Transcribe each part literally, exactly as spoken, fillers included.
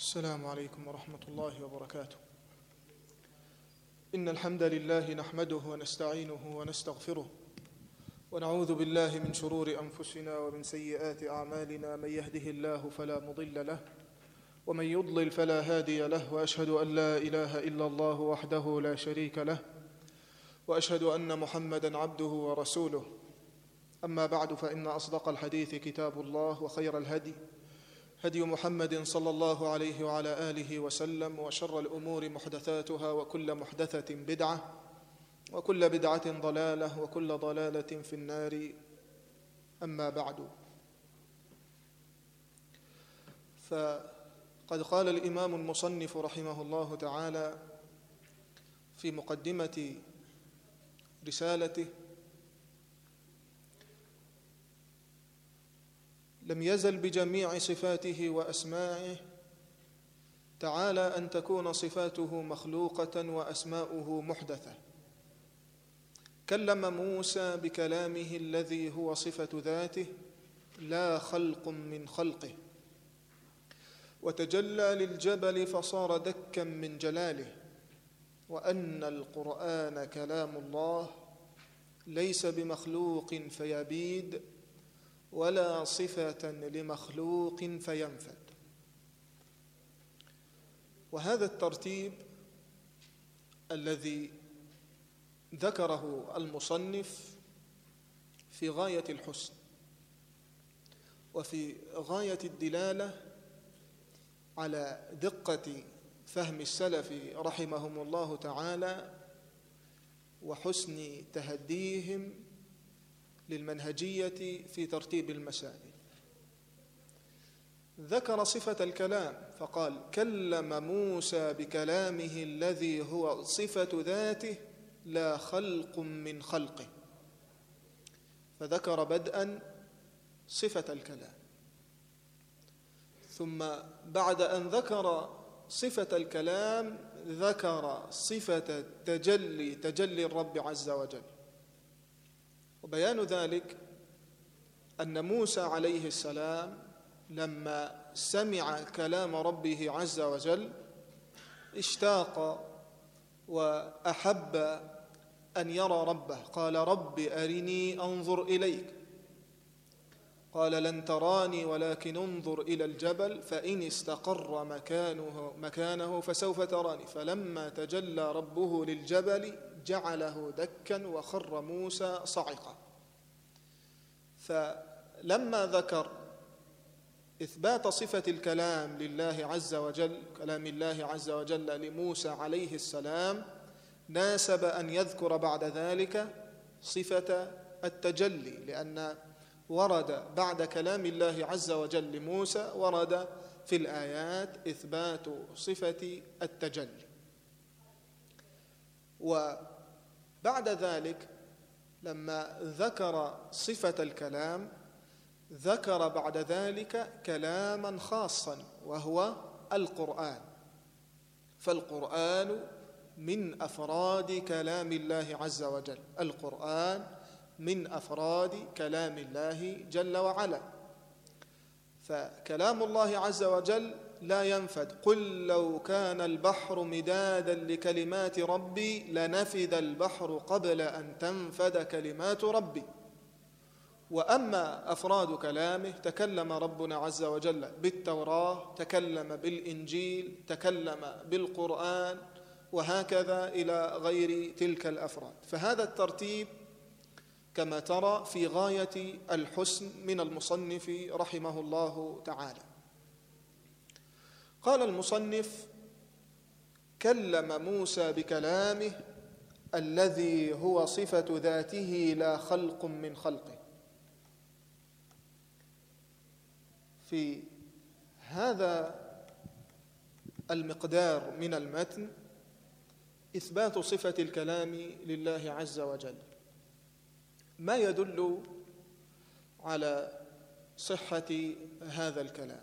السلام عليكم ورحمة الله وبركاته. إن الحمد لله نحمده ونستعينه ونستغفره ونعوذ بالله من شرور أنفسنا ومن سيئات أعمالنا. من يهده الله فلا مضل له ومن يضلل فلا هادي له، وأشهد أن لا إله إلا الله وحده لا شريك له، وأشهد أن محمدًا عبده ورسوله. أما بعد، فإن أصدق الحديث كتاب الله، وخير الهدي هدي محمد صلى الله عليه وعلى آله وسلم، وشر الأمور محدثاتها، وكل محدثة بدعة، وكل بدعة ضلالة، وكل ضلالة في النار. أما بعد، فقد قال الإمام المصنف رحمه الله تعالى في مقدمة رسالته: لم يزل بجميع صفاته وأسمائه تعالى أن تكون صفاته مخلوقة وأسماؤه محدثة. كلم موسى بكلامه الذي هو صفة ذاته لا خلق من خلقه، وتجلى للجبل فصار دكا من جلاله، وأن القرآن كلام الله ليس بمخلوق فيبيد، ولا صفة لمخلوق فينفد. وهذا الترتيب الذي ذكره المصنف في غاية الحسن وفي غاية الدلالة على دقة فهم السلف رحمهم الله تعالى وحسن تهديهم للمنهجية في ترتيب المسائل. ذكر صفة الكلام فقال: كلم موسى بكلامه الذي هو صفة ذاته لا خلق من خلقه. فذكر بدءا صفة الكلام، ثم بعد أن ذكر صفة الكلام ذكر صفة التجلي، تجلي الرب عز وجل. وبيان ذلك أن موسى عليه السلام لما سمع كلام ربه عز وجل اشتاق وأحب أن يرى ربه. قال: رب أرني أنظر إليك. قال: لن تراني ولكن انظر إلى الجبل فإن استقر مكانه, مكانه فسوف تراني. فلما تجلى ربه للجبل جعله دكا وخر موسى صعقا. فلما ذكر إثبات صفة الكلام لله عز وجل، كلام الله عز وجل لموسى عليه السلام، ناسب أن يذكر بعد ذلك صفة التجلي، لأن ورد بعد كلام الله عز وجل لموسى ورد في الآيات إثبات صفة التجلي. وبعد ذلك لما ذكر صفة الكلام ذكر بعد ذلك كلاما خاصا وهو القرآن. فالقرآن من أفراد كلام الله عز وجل، القرآن من أفراد كلام الله جل وعلا. فكلام الله عز وجل لا ينفد. قل لو كان البحر مدادا لكلمات ربي لنفد البحر قبل أن تنفد كلمات ربي. وأما أفراد كلامه، تكلم ربنا عز وجل بالتوراة، تكلم بالإنجيل، تكلم بالقرآن، وهكذا إلى غير تلك الأفراد. فهذا الترتيب كما ترى في غاية الحسن من المصنف رحمه الله تعالى. قال المصنف: كلم موسى بكلامه الذي هو صفة ذاته لا خلق من خلقه. في هذا المقدار من المتن إثبات صفة الكلام لله عز وجل، ما يدل على صحة هذا الكلام.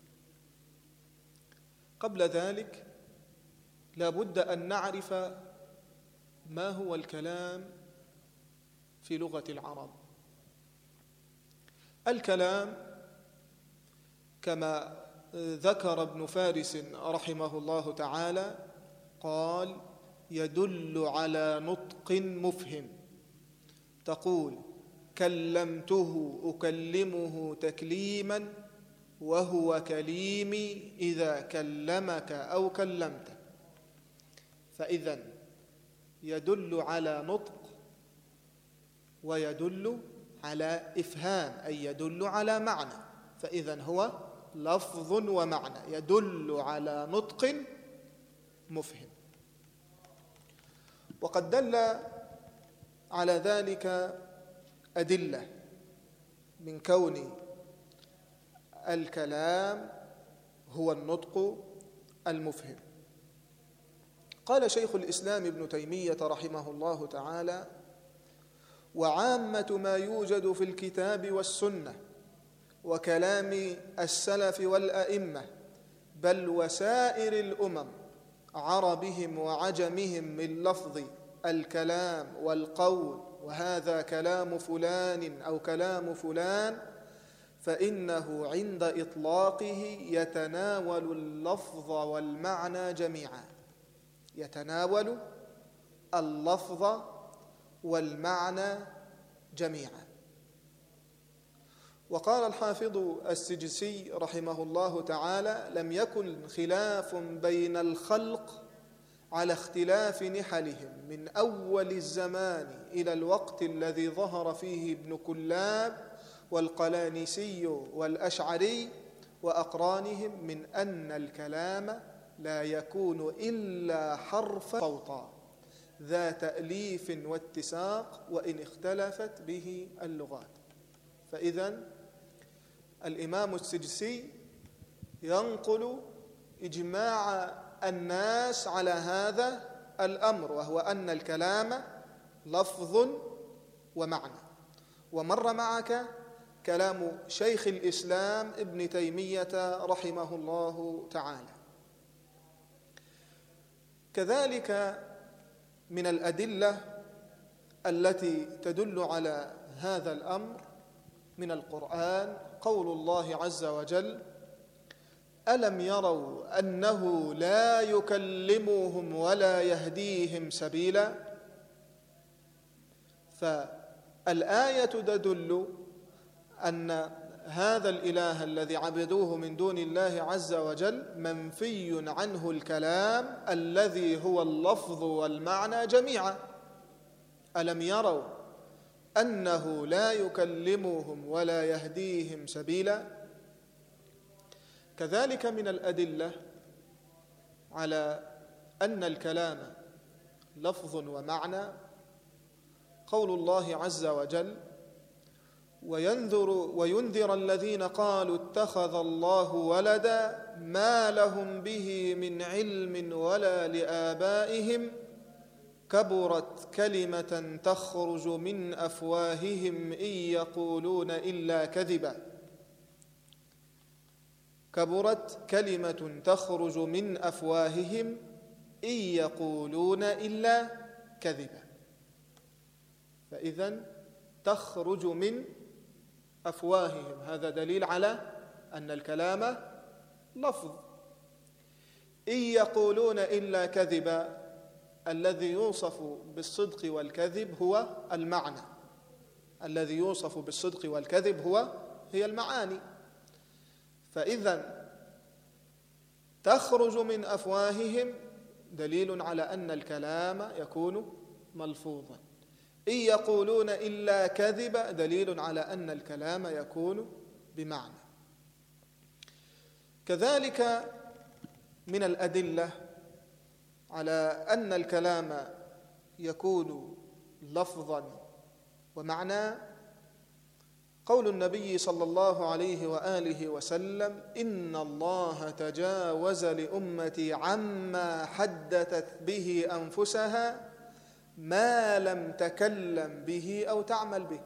قبل ذلك لا بد أن نعرف ما هو الكلام في لغة العرب. الكلام كما ذكر ابن فارس رحمه الله تعالى قال: يدل على نطق مفهم، تقول: كلمته أكلمه تكليما وهو كليمي إذا كلمك أو كلمته. فإذن يدل على نطق ويدل على إفهام، أي يدل على معنى، فإذن هو لفظ ومعنى، يدل على نطق مفهم. وقد دل على ذلك أدلة من كون الكلام هو النطق المفهم. قال شيخ الإسلام ابن تيمية رحمه الله تعالى: وعامة ما يوجد في الكتاب والسنة وكلام السلف والأئمة بل وسائر الأمم عربهم وعجمهم من لفظ الكلام والقول وهذا كلام فلان أو كلام فلان، فإنه عند إطلاقه يتناول اللفظ والمعنى جميعا، يتناول اللفظ والمعنى جميعا. وقال الحافظ السجسي رحمه الله تعالى: لم يكن خلاف بين الخلق على اختلاف نحلهم من أول الزمان إلى الوقت الذي ظهر فيه ابن كلاب والقلانسي والأشعري وأقرانهم من أن الكلام لا يكون إلا حرف صوتا ذا تأليف واتساق وإن اختلفت به اللغات. فإذن الإمام السجسي ينقل إجماع الناس على هذا الأمر، وهو أن الكلام لفظ ومعنى. ومر معك كلام شيخ الإسلام ابن تيمية رحمه الله تعالى. كذلك من الأدلة التي تدل على هذا الأمر من القرآن قول الله عز وجل: ألم يروا أنه لا يكلمهم ولا يهديهم سبيلا. فالآية تدل أن هذا الإله الذي عبدوه من دون الله عز وجل منفي عنه الكلام الذي هو اللفظ والمعنى جميعا. ألم يروا أنه لا يكلمهم ولا يهديهم سبيلا. كذلك من الأدلة على أن الكلام لفظ ومعنى قول الله عز وجل: وينذر, وينذر الذين قالوا اتخذ الله ولدا ما لهم به من علم ولا لآبائهم كبرت كلمة تخرج من أفواههم إن يقولون إلا كذبا. كبرت كلمة تخرج من أفواههم إن يقولون إلا كذبا. فإذن تخرج من أفواههم، هذا دليل على أن الكلام لفظ. إن يقولون إلا كذبا، الذي يوصف بالصدق والكذب هو المعنى، الذي يوصف بالصدق والكذب هو هي المعاني. فإذن تخرج من أفواههم دليل على أن الكلام يكون ملفوظا. إن يقولون إلا كذبا دليل على أن الكلام يكون بمعنى. كذلك من الأدلة على أن الكلام يكون لفظا ومعنى قول النبي صلى الله عليه وآله وسلم: إن الله تجاوز لأمتي عما حدثت به أنفسها ما لم تكلم به أو تعمل به.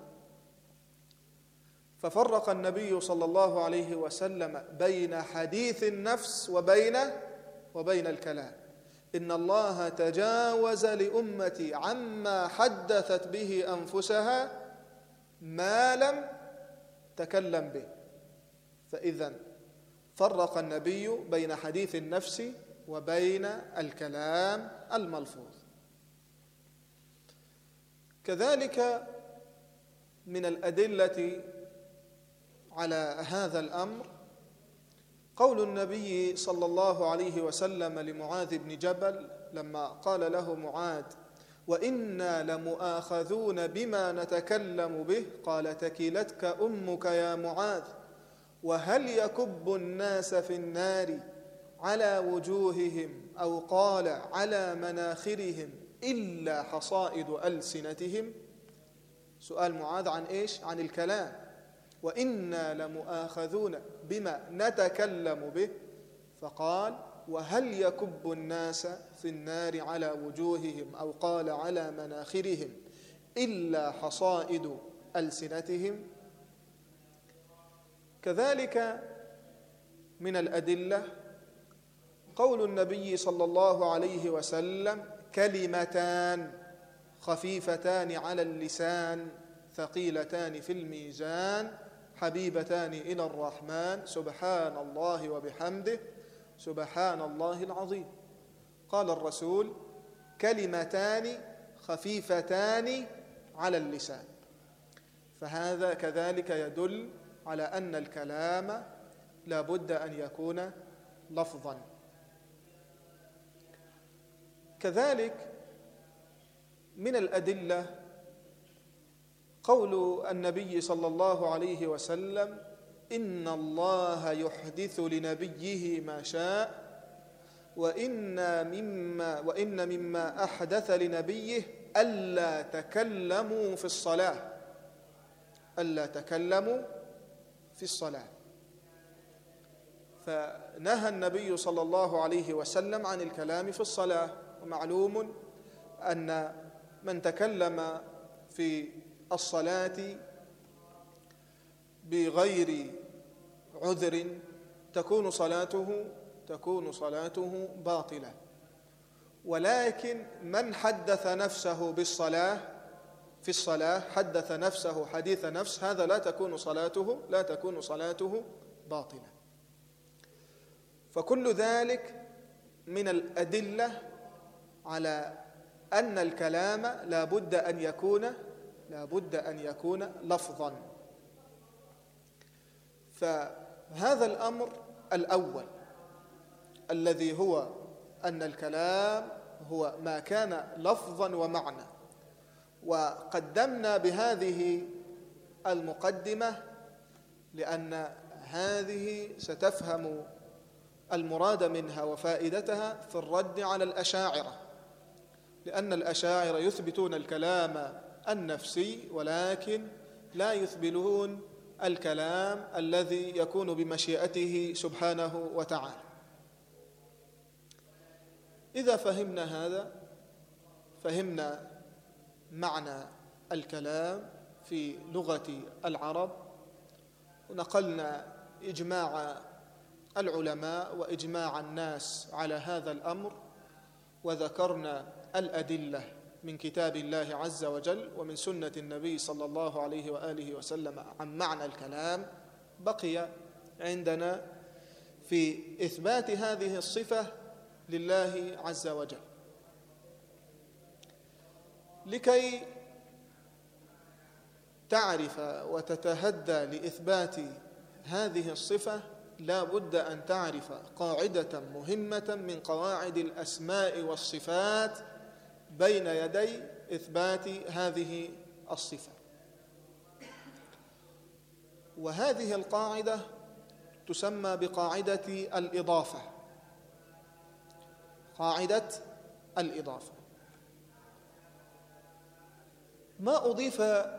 ففرق النبي صلى الله عليه وسلم بين حديث النفس وبين وبين الكلام. إن الله تجاوز لأمتي عما حدثت به أنفسها ما لم تكلم به. فإذن فرق النبي بين حديث النفس وبين الكلام الملفوظ. كذلك من الأدلة على هذا الأمر قول النبي صلى الله عليه وسلم لمعاذ بن جبل لما قال له معاذ: وإنا لمؤاخذون بما نتكلم به، قال: تكلتك أمك يا معاذ، وهل يكب الناس في النار على وجوههم أو قال على مناخرهم إلا حصائد ألسنتهم؟ سؤال معاذ عن إيش؟ عن الكلام. وإنا لمؤاخذون بما نتكلم به، فقال: وهل يكب الناس في النار على وجوههم أو قال على مناخرهم إلا حصائد ألسنتهم؟ كذلك من الأدلة قول النبي صلى الله عليه وسلم: كلمتان خفيفتان على اللسان ثقيلتان في الميزان حبيبتان إلى الرحمن سبحان الله وبحمده سبحان الله العظيم. قال الرسول: كلمتان خفيفتان على اللسان. فهذا كذلك يدل على أن الكلام لا بد أن يكون لفظا. كذلك من الأدلة قول النبي صلى الله عليه وسلم: إن الله يحدث لنبيه ما شاء، وإن مما, وإن مما أحدث لنبيه ألا تكلموا في الصلاة ألا تكلموا في الصلاة. فنهى النبي صلى الله عليه وسلم عن الكلام في الصلاة. ومعلوم أن من تكلم في الصلاة بغير عذر تكون صلاته تكون صلاته باطلة. ولكن من حدث نفسه بالصلاة في الصلاة حدث نفسه حديث نفس، هذا لا تكون صلاته لا تكون صلاته باطلة. فكل ذلك من الأدلة على أن الكلام لا بد أن يكون لا بد أن يكون لفظا. فهذا الأمر الأول الذي هو أن الكلام هو ما كان لفظا ومعنى. وقدمنا بهذه المقدمة لأن هذه ستفهم المراد منها وفائدتها في الرد على الأشاعرة، لأن الأشاعرة يثبتون الكلام النفسي ولكن لا يثبتون الكلام الذي يكون بمشيئته سبحانه وتعالى. إذا فهمنا هذا فهمنا معنى الكلام في لغة العرب، ونقلنا إجماع العلماء وإجماع الناس على هذا الأمر، وذكرنا الأدلة من كتاب الله عز وجل ومن سنة النبي صلى الله عليه وآله وسلم عن معنى الكلام. بقي عندنا في إثبات هذه الصفة لله عز وجل. لكي تعرف وتتهدى لإثبات هذه الصفة لا بد أن تعرف قاعدة مهمة من قواعد الأسماء والصفات بين يدي إثبات هذه الصفة. وهذه القاعدة تسمى بقاعدة الإضافة. قاعدة الإضافة: ما أضيف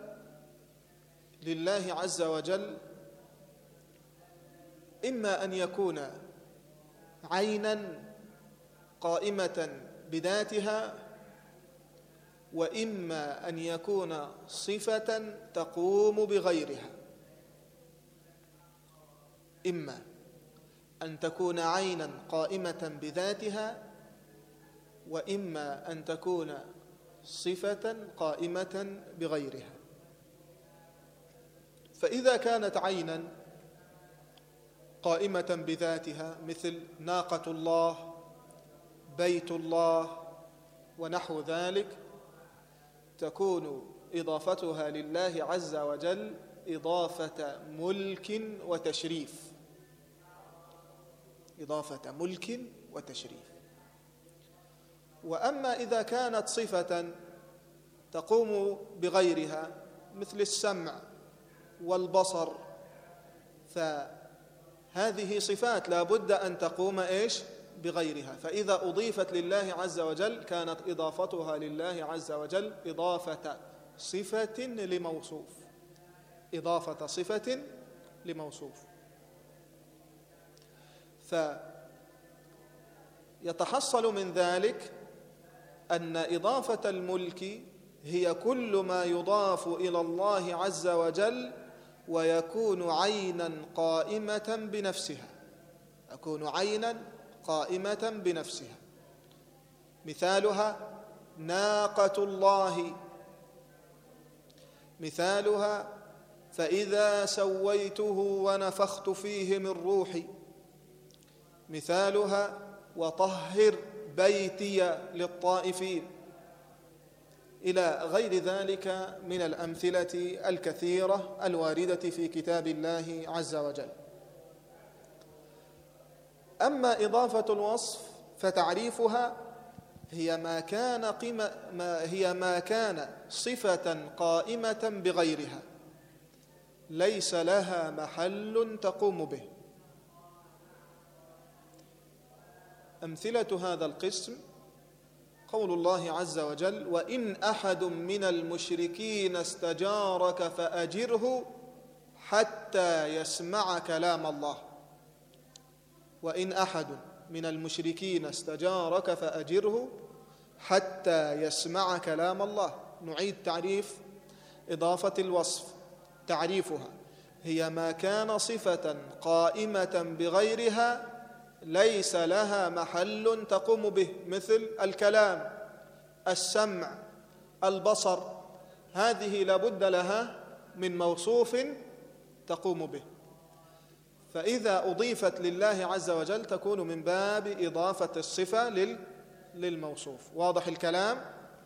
لله عز وجل إما أن يكون عينا قائمة بذاتها، وإما أن يكون صفة تقوم بغيرها. إما أن تكون عينا قائمة بذاتها، وإما أن تكون صفة قائمة بغيرها. فإذا كانت عينا قائمة بذاتها مثل ناقة الله، بيت الله، ونحو ذلك، تكون إضافتها لله عز وجل إضافة ملك وتشريف، إضافة ملك وتشريف. وأما إذا كانت صفة تقوم بغيرها مثل السمع والبصر، فهذه صفات لا بد أن تقوم إيش؟ بغيرها. فإذا أضيفت لله عز وجل كانت إضافتها لله عز وجل إضافة صفة لموصوف، إضافة صفة لموصوف. فيتحصل من ذلك أن إضافة الملك هي كل ما يضاف إلى الله عز وجل ويكون عينا قائمة بنفسها، يكون عينا قائمة بنفسها. مثالها ناقة الله، مثالها فإذا سويته ونفخت فيه من روحي، مثالها وطهر بيتي للطائفين، إلى غير ذلك من الأمثلة الكثيرة الواردة في كتاب الله عز وجل. أما إضافة الوصف فتعريفها هي ما كان قيمة ما هي ما كان صفة قائمة بغيرها ليس لها محل تقوم به. أمثلة هذا القسم قول الله عز وجل: وإن أحد من المشركين استجارك فأجره حتى يسمع كلام الله. وإن أحد من المشركين استجارك فأجره حتى يسمع كلام الله. نعيد تعريف إضافة الوصف. تعريفها هي ما كان صفة قائمة بغيرها ليس لها محل تقوم به، مثل الكلام، السمع، البصر، هذه لابد لها من موصوف تقوم به. فإذا أضيفت لله عز وجل تكون من باب إضافة الصفة للموصوف. واضح الكلام؟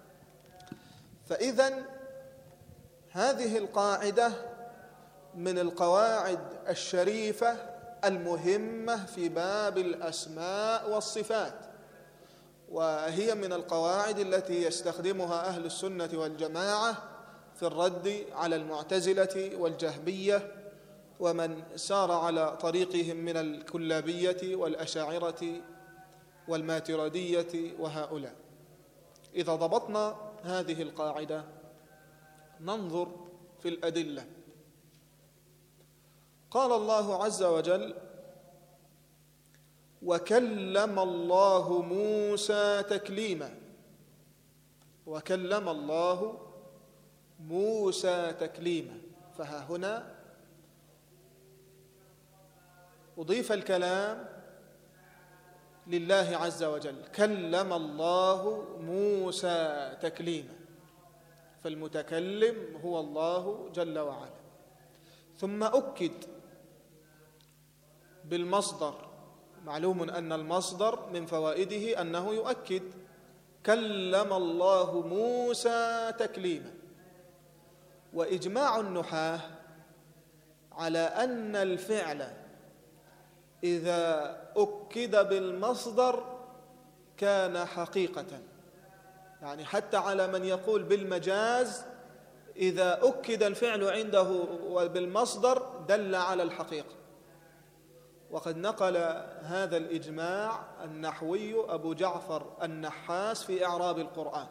فإذن هذه القاعدة من القواعد الشريفة المهمة في باب الأسماء والصفات، وهي من القواعد التي يستخدمها أهل السنة والجماعة في الرد على المعتزلة والجهمية ومن سار على طريقهم من الكلابية والأشاعرة والماتريدية وهؤلاء. إذا ضبطنا هذه القاعدة ننظر في الأدلة. قال الله عز وجل: وكلم الله موسى تكليما. وكلم الله موسى تكليما. فها هنا أضيف الكلام لله عز وجل، كلم الله موسى تكليما، فالمتكلم هو الله جل وعلا. ثم أكد بالمصدر. معلوم أن المصدر من فوائده أنه يؤكد. كلم الله موسى تكليما. وإجماع النحاة على أن الفعل إذا أكد بالمصدر كان حقيقة، يعني حتى على من يقول بالمجاز إذا أكد الفعل عنده بالمصدر دل على الحقيقة. وقد نقل هذا الإجماع النحوي أبو جعفر النحاس في إعراب القرآن.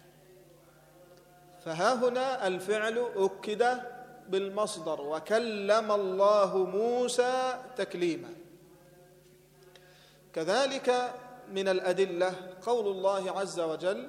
فها هنا الفعل أكد بالمصدر، وكلم الله موسى تكليما. كذلك من الأدلة قول الله عز وجل: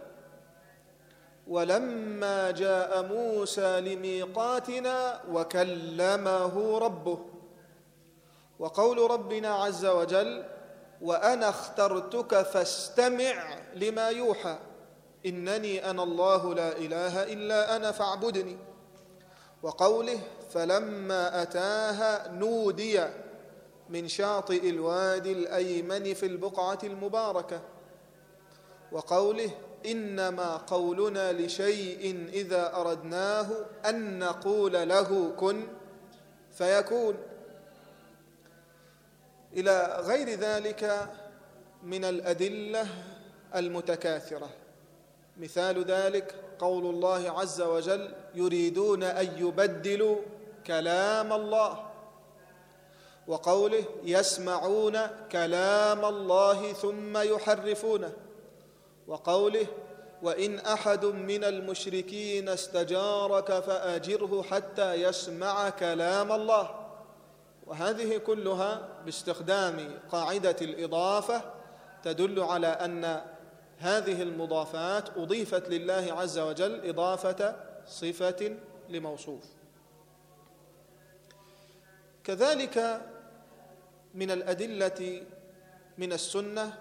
ولما جاء موسى لميقاتنا وكلمه ربه. وقول ربنا عز وجل: وأنا اخترتك فاستمع لما يوحى إنني أنا الله لا إله إلا أنا فاعبدني. وقوله: فلما أتاها نودي من شاطئ الوادي الأيمن في البقعة المباركة، وقوله إنما قولنا لشيء إذا أردناه أن نقول له كن فيكون، إلى غير ذلك من الأدلة المتكاثرة. مثال ذلك قول الله عز وجل يريدون أن يبدلوا كلام الله، وقوله يسمعون كلام الله ثم يحرفونه، وقوله وإن أحد من المشركين استجارك فأجره حتى يسمع كلام الله. وهذه كلها باستخدام قاعدة الإضافة تدل على أن هذه المضافات أضيفت لله عز وجل إضافة صفة لموصوف. كذلك من الأدلة من السنة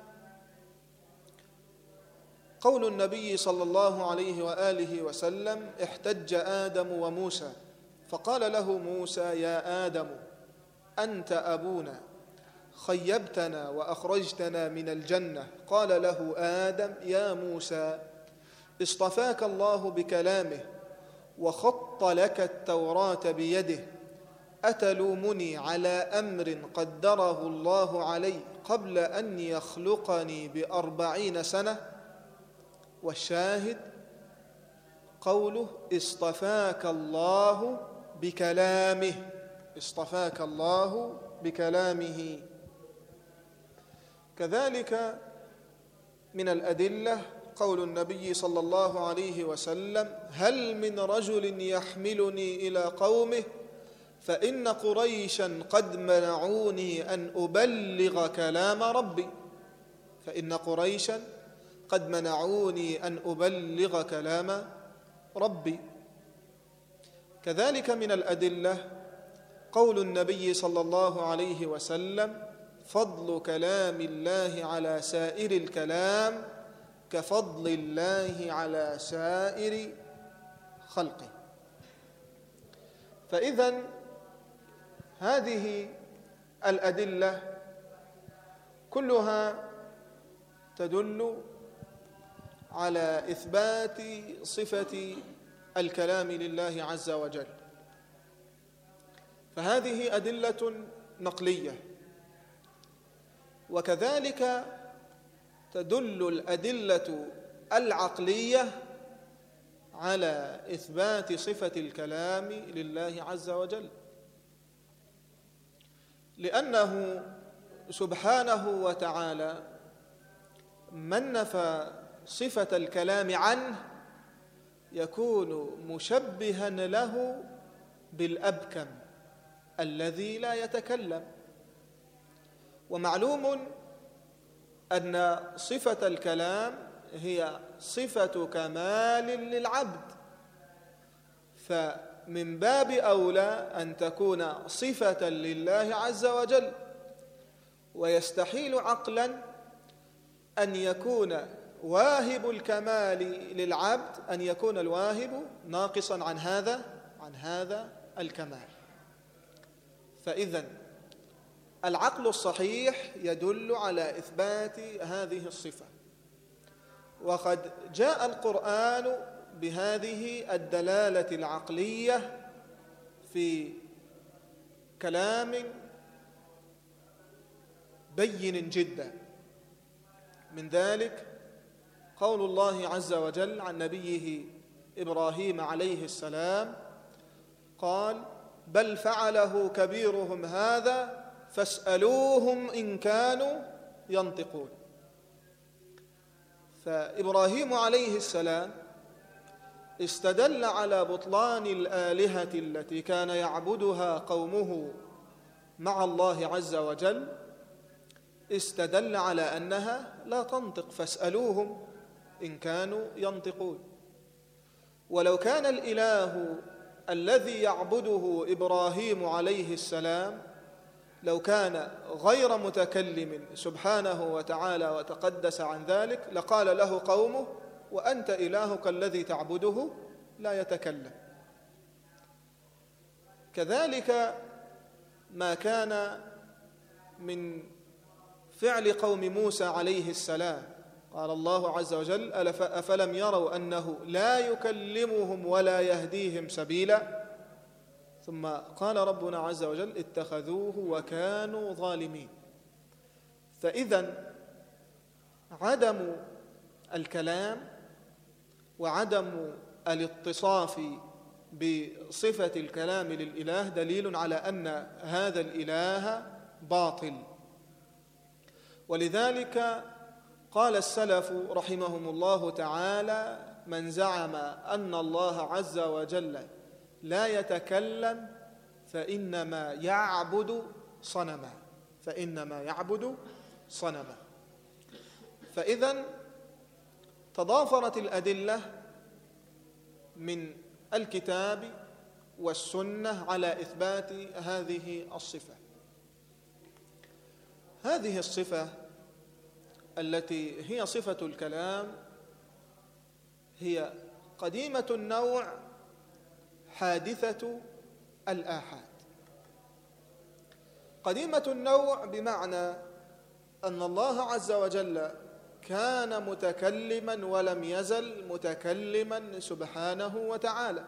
قول النبي صلى الله عليه وآله وسلم احتج آدم وموسى فقال له موسى يا آدم أنت أبونا خيبتنا وأخرجتنا من الجنة. قال له آدم يا موسى اصطفاك الله بكلامه وخط لك التوراة بيده، أتلومني على أمر قدره الله علي قبل أن يخلقني بأربعين سنة؟ والشاهد قوله اصطفاك الله بكلامه، اصطفاك الله بكلامه. كذلك من الأدلة قول النبي صلى الله عليه وسلم هل من رجل يحملني إلى قومه فإن قريشا قد منعوني أن أبلغ كلام ربي، فإن قريشا قد منعوني أن أبلغ كلام ربي. كذلك من الأدلة قول النبي صلى الله عليه وسلم فضل كلام الله على سائر الكلام كفضل الله على سائر خلقه. فإذن هذه الأدلة كلها تدل على إثبات صفة الكلام لله عز وجل، فهذه أدلة نقلية. وكذلك تدل الأدلة العقلية على إثبات صفة الكلام لله عز وجل، لأنه سبحانه وتعالى من نفى صفة الكلام عنه يكون مشبها له بالأبكم الذي لا يتكلم. ومعلوم أن صفة الكلام هي صفة كمال للعبد، فمن باب أولى أن تكون صفة لله عز وجل. ويستحيل عقلا أن يكون واهب الكمال للعبد أن يكون الواهب ناقصا عن هذا عن هذا الكمال. فإذن العقل الصحيح يدل على إثبات هذه الصفة، وقد جاء القرآن بهذه الدلالة العقلية في كلام بين جدا. من ذلك قول الله عز وجل عن نبيه إبراهيم عليه السلام قال بل فعله كبيرهم هذا فاسألوهم إن كانوا ينطقون. فإبراهيم عليه السلام استدل على بطلان الآلهة التي كان يعبدها قومه مع الله عز وجل، استدل على أنها لا تنطق، فاسألوهم إن كانوا ينطقون. ولو كان الإله الذي يعبده إبراهيم عليه السلام لو كان غير متكلم سبحانه وتعالى وتقدس عن ذلك لقال له قومه وأنت إلهك الذي تعبده لا يتكلم. كذلك ما كان من فعل قوم موسى عليه السلام. قال الله عز وجل: أفلم يروا أنه لا يكلمهم ولا يهديهم سبيلا. ثم قال ربنا عز وجل: اتخذوه وكانوا ظالمين. فإذا عدم الكلام وعدم الاتصاف بصفة الكلام للإله دليل على أن هذا الإله باطل. ولذلك قال السلف رحمهم الله تعالى: من زعم أن الله عز وجل لا يتكلم فإنما يعبد صنما فإنما يعبد صنما. فإذا تضافرت الأدلة من الكتاب والسنة على إثبات هذه الصفة. هذه الصفة التي هي صفة الكلام هي قديمة النوع حادثة الآحاد. قديمة النوع بمعنى أن الله عز وجل كان متكلما ولم يزل متكلما سبحانه وتعالى،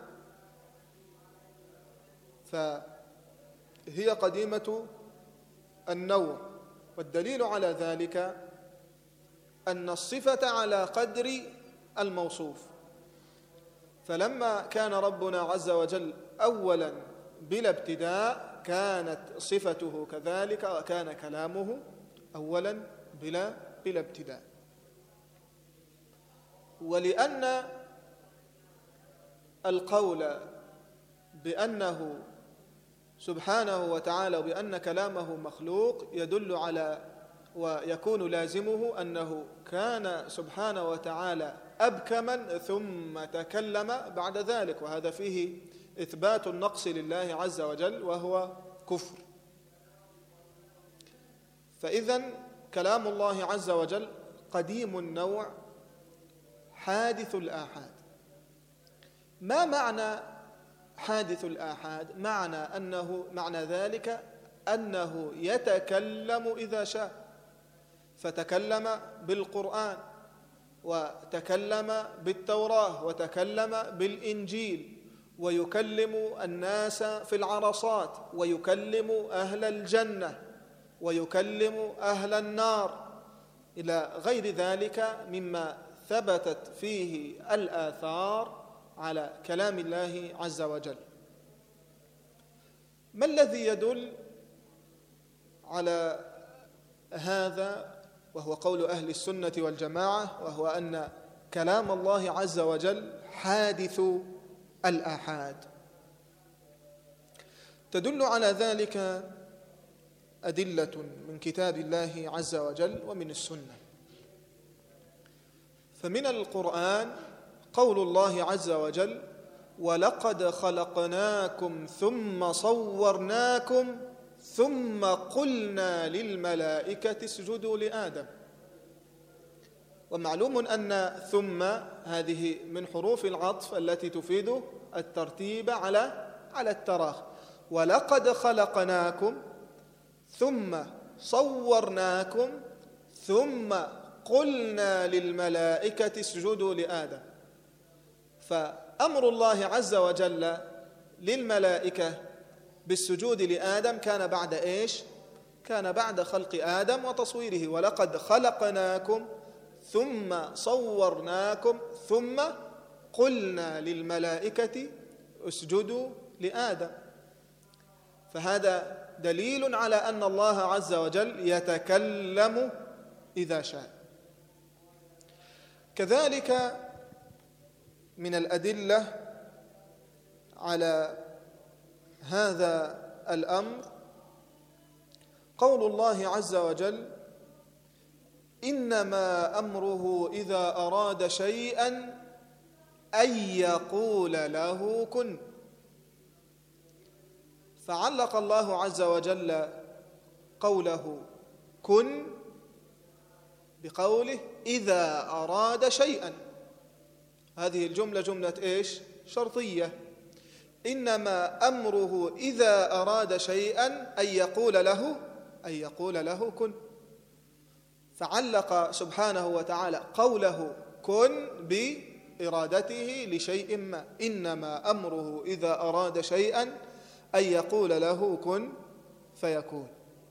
فهي قديمة النوع. والدليل على ذلك أن الصفة على قدر الموصوف. فلما كان ربنا عز وجل أولا بلا ابتداء كانت صفته كذلك، وكان كلامه أولا بلا بلا ابتداء. ولأن القول بأنه سبحانه وتعالى وبأن كلامه مخلوق يدل على ويكون لازمه أنه كان سبحانه وتعالى أبكما ثم تكلم بعد ذلك، وهذا فيه إثبات النقص لله عز وجل وهو كفر. فإذن كلام الله عز وجل قديم النوع حادث الآحاد. ما معنى حادث الآحاد؟ معنى أنه معنى ذلك أنه يتكلم إذا شاء، فتكلم بالقرآن وتكلم بالتوراة وتكلم بالإنجيل، ويكلم الناس في العرصات، ويكلم أهل الجنة، ويكلم أهل النار، إلى غير ذلك مما ثبتت فيه الآثار على كلام الله عز وجل. ما الذي يدل على هذا؟ وهو قول أهل السنة والجماعة، وهو أن كلام الله عز وجل حادث الآحاد. تدل على ذلك أدلة من كتاب الله عز وجل ومن السنة. فمن القرآن قول الله عز وجل: ولقد خلقناكم ثم صورناكم ثم قلنا للملائكة اسجدوا لآدم. ومعلوم أن ثم هذه من حروف العطف التي تفيد الترتيب على على التراخي. ولقد خلقناكم ثم صورناكم ثم قلنا للملائكة اسجدوا لآدم. فأمر الله عز وجل للملائكة بالسجود لآدم كان بعد إيش؟ كان بعد خلق آدم وتصويره. ولقد خلقناكم ثم صورناكم ثم قلنا للملائكة اسجدوا لآدم. فهذا دليل على أن الله عز وجل يتكلم إذا شاء. كذلك من الأدلة على هذا الأمر قول الله عز وجل: إنما أمره إذا أراد شيئا أن يقول له كن. فعلق الله عز وجل قوله كن بقوله إذا أراد شيئا. هذه الجملة جملة إيش؟ شرطية. إنما أمره إذا أراد شيئا أن يقول له أن يقول له كن، فعلق سبحانه وتعالى قوله كن بإرادته لشيء ما، إنما أمره إذا أراد شيئا أن يقول له كن فيكون.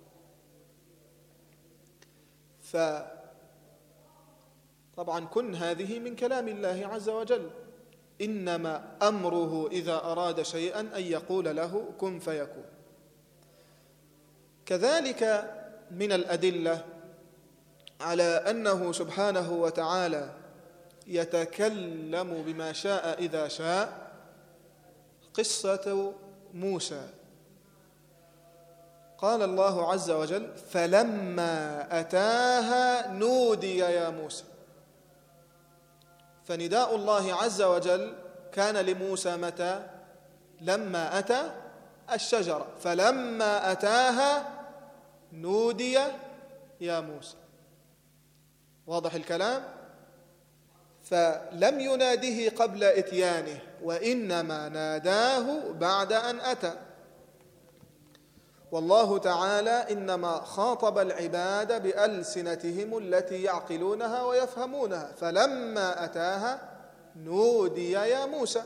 فطبعا كن هذه من كلام الله عز وجل، إنما أمره إذا أراد شيئا أن يقول له كن فيكون. كذلك من الأدلة على أنه سبحانه وتعالى يتكلم بما شاء إذا شاء قصة موسى. قال الله عز وجل فلما أتاها نودي يا موسى، فنداء الله عز وجل كان لموسى متى؟ لما أتى الشجرة، فلما أتاها نودي يا موسى. واضح الكلام؟ فلم يناده قبل إتيانه، وإنما ناداه بعد أن أتى. والله تعالى إنما خاطب العباد بألسنتهم التي يعقلونها ويفهمونها، فلما أتاها نودي يا موسى.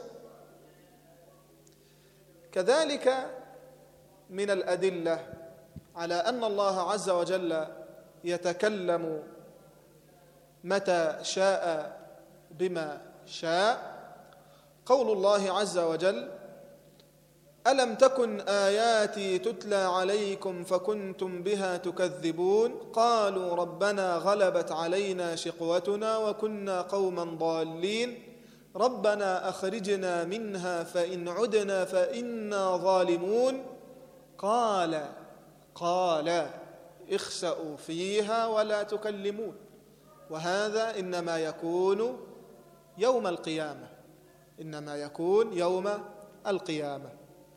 كذلك من الأدلة على أن الله عز وجل يتكلم متى شاء بما شاء قول الله عز وجل ألم تكن آياتي تتلى عليكم فكنتم بها تكذبون قالوا ربنا غلبت علينا شقوتنا وكنا قوما ضالين ربنا أخرجنا منها فإن عدنا فإنا ظالمون قال قال اخسأوا فيها ولا تكلمون. وهذا إنما يكون يوم القيامة، إنما يكون يوم القيامة.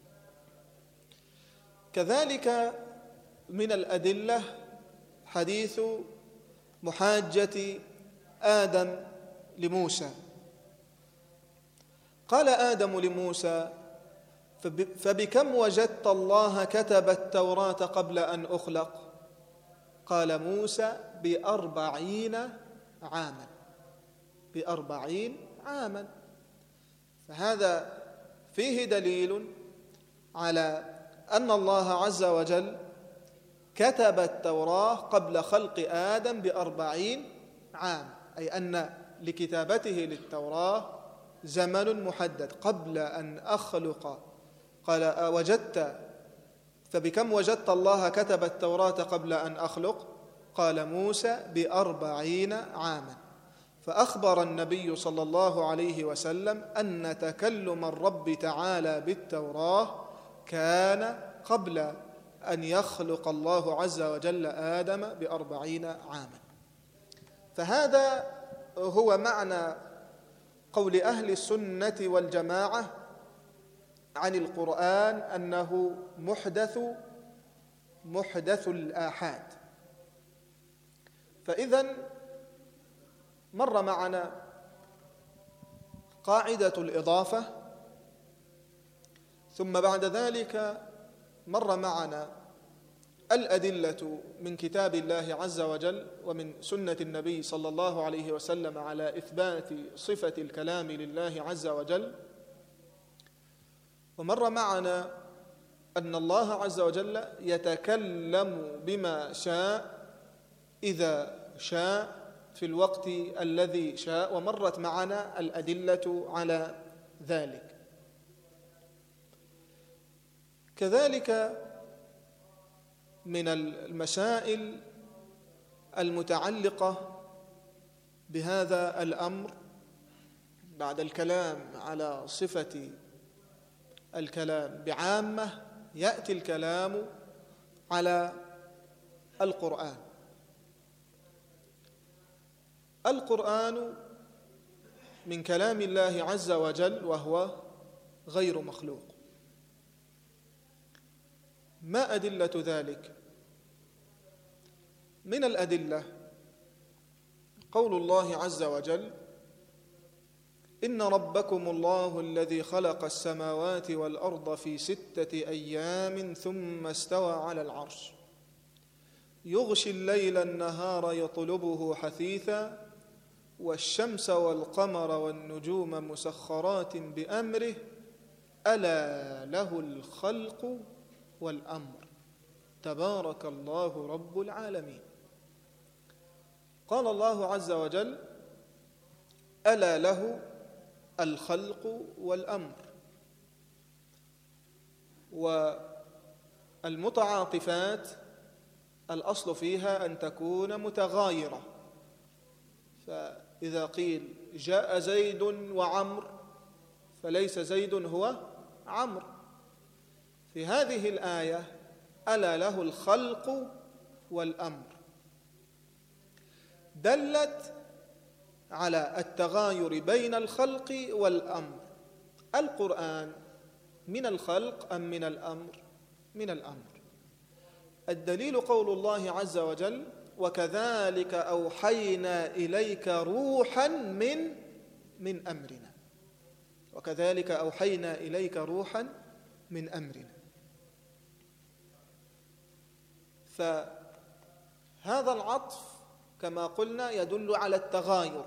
كذلك من الأدلة حديث محاجة آدم لموسى. قال آدم لموسى فبكم وجدت الله كتب التوراة قبل أن أخلق؟ قال موسى بأربعين عاما، بأربعين عاما. فهذا فيه دليل على أن الله عز وجل كتب التوراة قبل خلق آدم بأربعين عام، أي أن لكتابته للتوراة زمن محدد قبل أن أخلق. قال وجدت فبكم وجدت الله كتب التوراة قبل أن أخلق؟ قال موسى بأربعين عاما. فأخبر النبي صلى الله عليه وسلم أن تكلم الرب تعالى بالتوراة كان قبل أن يخلق الله عز وجل آدم بأربعين عاما. فهذا هو معنى قول أهل السنة والجماعة عن القرآن أنه محدث محدث الآحاد. فإذن مر معنا قاعدة الإضافة، ثم بعد ذلك مر معنا الأدلة من كتاب الله عز وجل ومن سنة النبي صلى الله عليه وسلم على إثبات صفة الكلام لله عز وجل، ومر معنا أن الله عز وجل يتكلم بما شاء إذا شاء في الوقت الذي شاء، ومرت معنا الأدلة على ذلك. كذلك من المسائل المتعلقة بهذا الأمر بعد الكلام على صفة الكلام بعامة يأتي الكلام على القرآن. القرآن من كلام الله عز وجل وهو غير مخلوق. ما أدلة ذلك؟ من الأدلة قول الله عز وجل إن ربكم الله الذي خلق السماوات والأرض في ستة أيام ثم استوى على العرش يغشي الليل النهار يطلبه حثيثا والشمس والقمر والنجوم مسخرات بأمره ألا له الخلق والأمر تبارك الله رب العالمين. قال الله عز وجل ألا له الخلق والأمر. والمتعاطفات الأصل فيها أن تكون متغايرة، فإذا قيل جاء زيد وعمر فليس زيد هو عمرو. في هذه الآية ألا له الخلق والأمر دلت على التغاير بين الخلق والأمر. القرآن من الخلق أم من الأمر؟ من الأمر. الدليل قول الله عز وجل وكذلك أوحينا إليك روحا من من أمرنا. وكذلك أوحينا إليك روحا من أمرنا. فهذا العطف كما قلنا يدل على التغاير.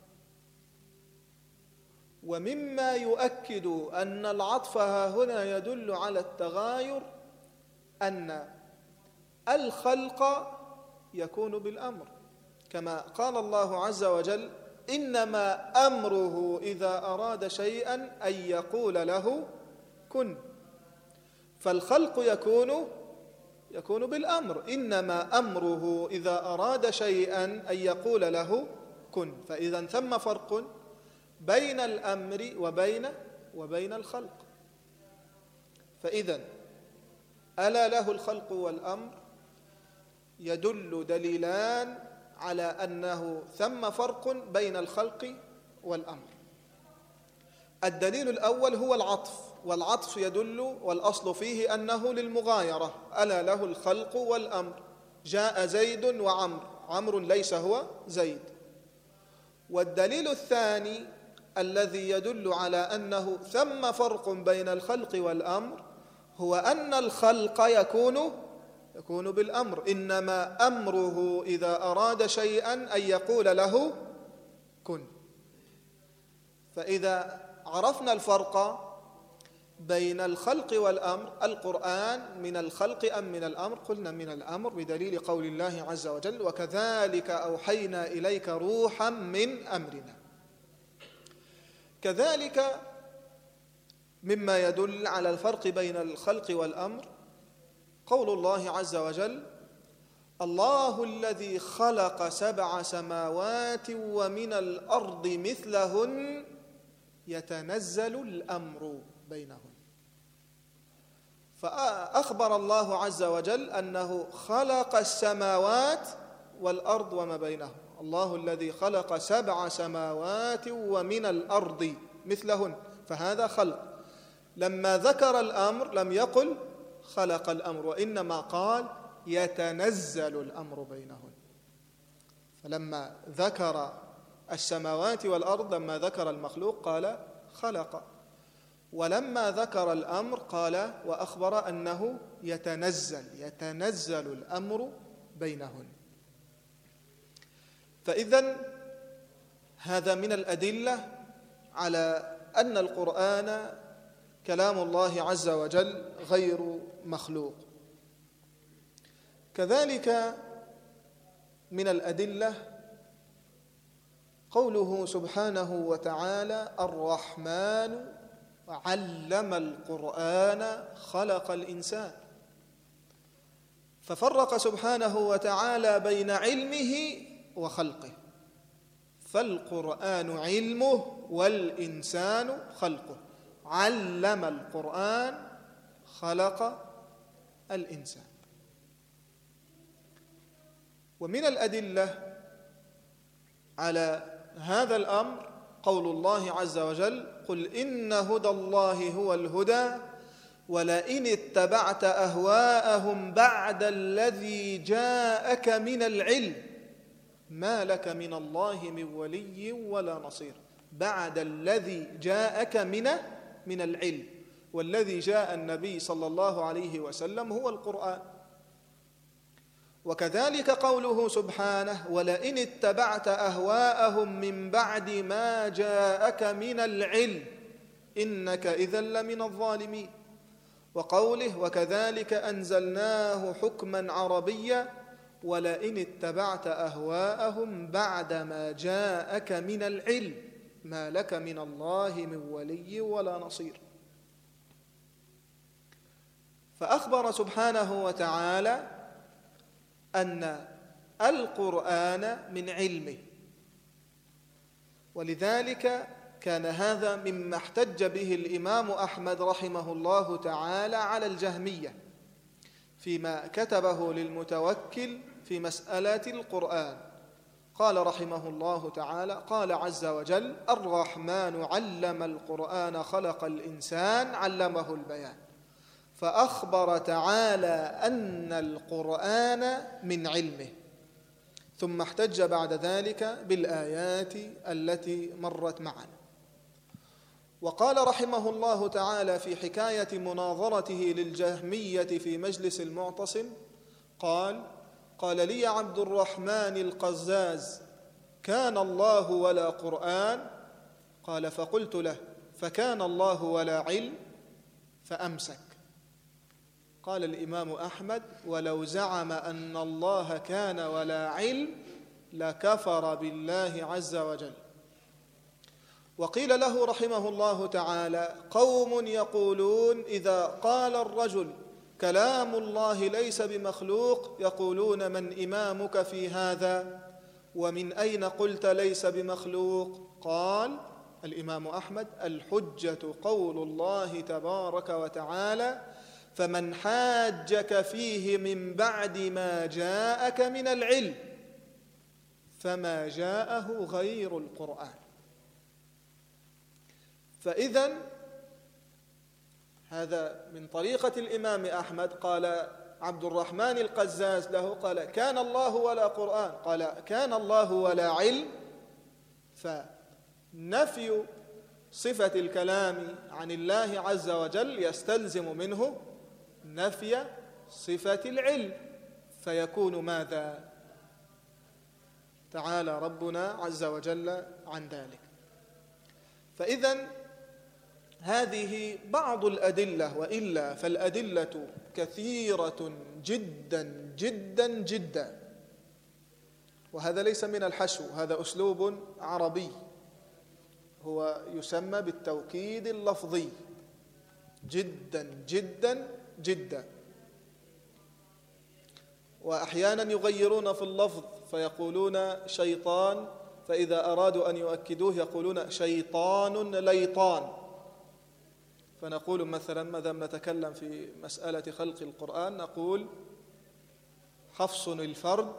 ومما يؤكد أن العطف هنا يدل على التغاير أن الخلق يكون بالأمر، كما قال الله عز وجل إنما أمره إذا أراد شيئا أن يقول له كن. فالخلق يكون يكون بالأمر، إنما أمره إذا أراد شيئا أن يقول له كن. فإذا ثم فرق بين الأمر وبين وبين الخلق. فإذا ألا له الخلق والأمر يدل دليلان على أنه ثم فرق بين الخلق والأمر. الدليل الأول هو العطف، والعطف يدل والأصل فيه أنه للمغايرة. ألا له الخلق والأمر، جاء زيد وعمر، عمرو ليس هو زيد. والدليل الثاني الذي يدل على أنه ثم فرق بين الخلق والأمر هو أن الخلق يكون يكون بالأمر، إنما أمره إذا أراد شيئا أن يقول له كن. فإذا عرفنا الفرق بين الخلق والأمر، القرآن من الخلق أم من الأمر؟ قلنا من الأمر بدليل قول الله عز وجل وكذلك أوحينا إليك روحا من أمرنا. كذلك مما يدل على الفرق بين الخلق والأمر قول الله عز وجل الله الذي خلق سبع سماوات ومن الأرض مثلهن يتنزل الأمر بينهن. فأخبر الله عز وجل أنه خلق السماوات والأرض وما بينهن. الله الذي خلق سبع سماوات ومن الأرض مثلهن، فهذا خلق. لما ذكر الأمر لم يقل خلق الأمر، وإنما قال يتنزل الأمر بينهن. فلما ذكر السماوات والأرض، لما ذكر المخلوق قال خلق، ولما ذكر الأمر قال وأخبر أنه يتنزل يتنزل الأمر بينهن. فإذن هذا من الأدلة على أن القرآن كلام الله عز وجل غير مخلوق. كذلك من الأدلة قوله سبحانه وتعالى الرحمن علم القرآن خلق الإنسان. ففرق سبحانه وتعالى بين علمه وخلقه، فالقرآن علمه والإنسان خلقه. علم القرآن خلق الإنسان. ومن الأدلة على هذا الأمر قول الله عز وجل قل إن هدى الله هو الهدى ولئن اتبعت أهواءهم بعد الذي جاءك من العلم ما لك من الله من ولي ولا نصير. بعد الذي جاءك من من العلم، والذي جاء النبي صلى الله عليه وسلم هو القرآن. وكذلك قوله سبحانه: ولئن اتبعت أهواءهم من بعد ما جاءك من العلم إنك إذا لمن الظالمين. وقوله: وكذلك أنزلناه حكما عربيا ولئن اتبعت أهواءهم بعد ما جاءك من العلم ما لك من الله من ولي ولا نصير. فأخبر سبحانه وتعالى أن القرآن من علمه، ولذلك كان هذا مما احتج به الإمام أحمد رحمه الله تعالى على الجهمية فيما كتبه للمتوكل في مسألة القرآن. قال رحمه الله تعالى: قال عز وجل: الرحمن علم القرآن خلق الإنسان علمه البيان. فأخبر تعالى أن القرآن من علمه، ثم احتج بعد ذلك بالآيات التي مرت معنا. وقال رحمه الله تعالى في حكاية مناظرته للجهمية في مجلس المعتصم: قال: قال لي عبد الرحمن القزاز: كان الله ولا قرآن؟ قال: فقلت له: فكان الله ولا علم؟ فأمسك. قال الإمام أحمد: ولو زعم أن الله كان ولا علم لكفر بالله عز وجل. وقيل له رحمه الله تعالى: قوم يقولون إذا قال الرجل كلام الله ليس بمخلوق يقولون: من إمامك في هذا؟ ومن أين قلت ليس بمخلوق؟ قال الإمام أحمد: الحجة قول الله تبارك وتعالى: فمن حاجك فيه من بعد ما جاءك من العلم فما جاءه غير القرآن. فإذن هذا من طريقة الإمام أحمد. قال عبد الرحمن القزاز له: قال: كان الله ولا قرآن؟ قال: كان الله ولا علم. فنفي صفة الكلام عن الله عز وجل يستلزم منه نفي صفة العلم، فيكون ماذا؟ تعالى ربنا عز وجل عن ذلك. فإذن هذه بعض الأدلة، وإلا فالأدلة كثيرة جدا جدا جدا، وهذا ليس من الحشو، هذا أسلوب عربي هو يسمى بالتوكيد اللفظي. جدا جدا جدا. وأحيانا يغيرون في اللفظ فيقولون شيطان، فإذا أرادوا أن يؤكدوه يقولون شيطان ليطان. فنقول مثلا ماذا نتكلم في مسألة خلق القرآن نقول: حفص الفرد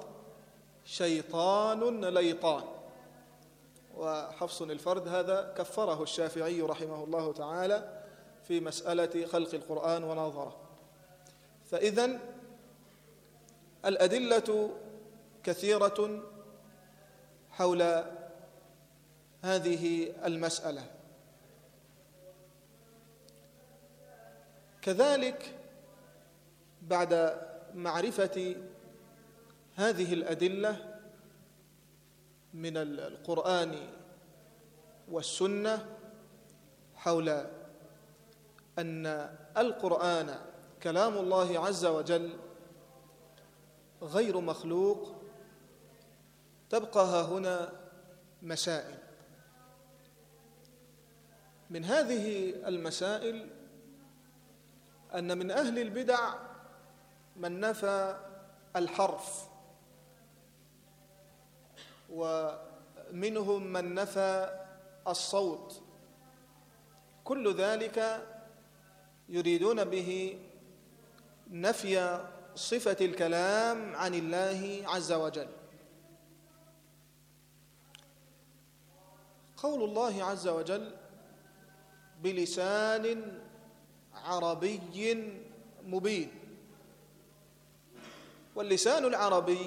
شيطان ليطان. وحفص الفرد هذا كفره الشافعي رحمه الله تعالى في مسألة خلق القرآن ونظره. فإذن الأدلة كثيرة حول هذه المسألة. كذلك بعد معرفة هذه الأدلة من القرآن والسنة حول أن القرآن كلام الله عز وجل غير مخلوق، تبقى هنا مسائل. من هذه المسائل أن من أهل البدع من نفى الحرف، ومنهم من نفى الصوت. كل ذلك يريدون به نفي صفة الكلام عن الله عز وجل. قول الله عز وجل: بلسان عربي مبين. واللسان العربي،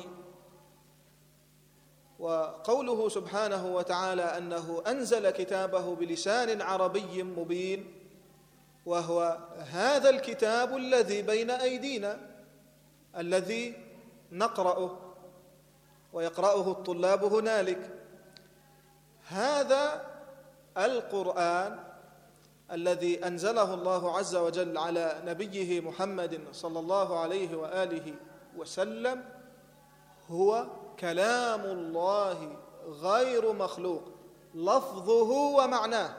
وقوله سبحانه وتعالى أنه أنزل كتابه بلسان عربي مبين، وهو هذا الكتاب الذي بين أيدينا الذي نقرأه ويقرأه الطلاب هنالك. هذا القرآن الذي أنزله الله عز وجل على نبيه محمد صلى الله عليه وآله وسلم هو كلام الله غير مخلوق لفظه ومعناه،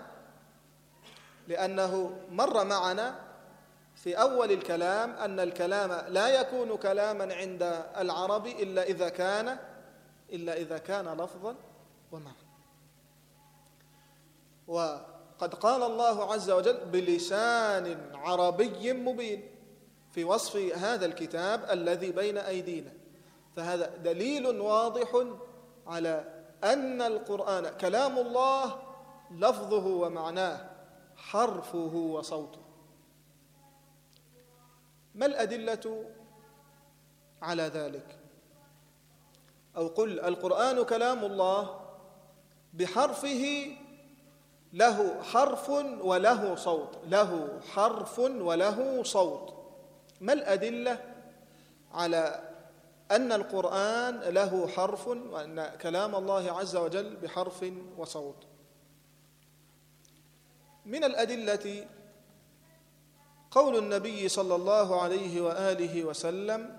لأنه مر معنا في أول الكلام أن الكلام لا يكون كلاما عند العرب إلا إذا كان إلا إذا كان لفظا ومعنى. وقد قال الله عز وجل بلسان عربي مبين في وصف هذا الكتاب الذي بين أيدينا، فهذا دليل واضح على أن القرآن كلام الله لفظه ومعناه، حرفه وصوته. ما الأدلة على ذلك؟ أو قل القرآن كلام الله بحرفه، له حرف وله صوت، له حرف وله صوت. ما الأدلة على أن القرآن له حرف وأن كلام الله عز وجل بحرف وصوت؟ من الأدلة قول النبي صلى الله عليه وآله وسلم: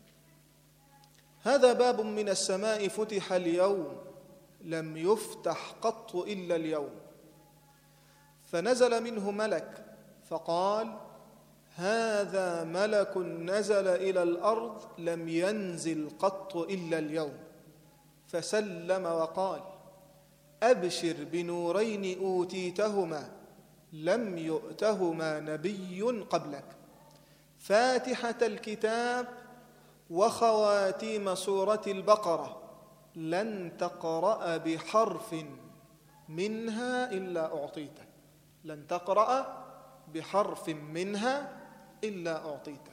هذا باب من السماء فتح اليوم لم يفتح قط إلا اليوم، فنزل منه ملك فقال: هذا ملك نزل إلى الأرض لم ينزل قط إلا اليوم، فسلم وقال: أبشر بنورين أوتيتهما لم يؤتهما نبي قبلك، فاتحة الكتاب وخواتيم سورة البقرة، لن تقرأ بحرف منها إلا أعطيته، لن تقرأ بحرف منها إلا أعطيته.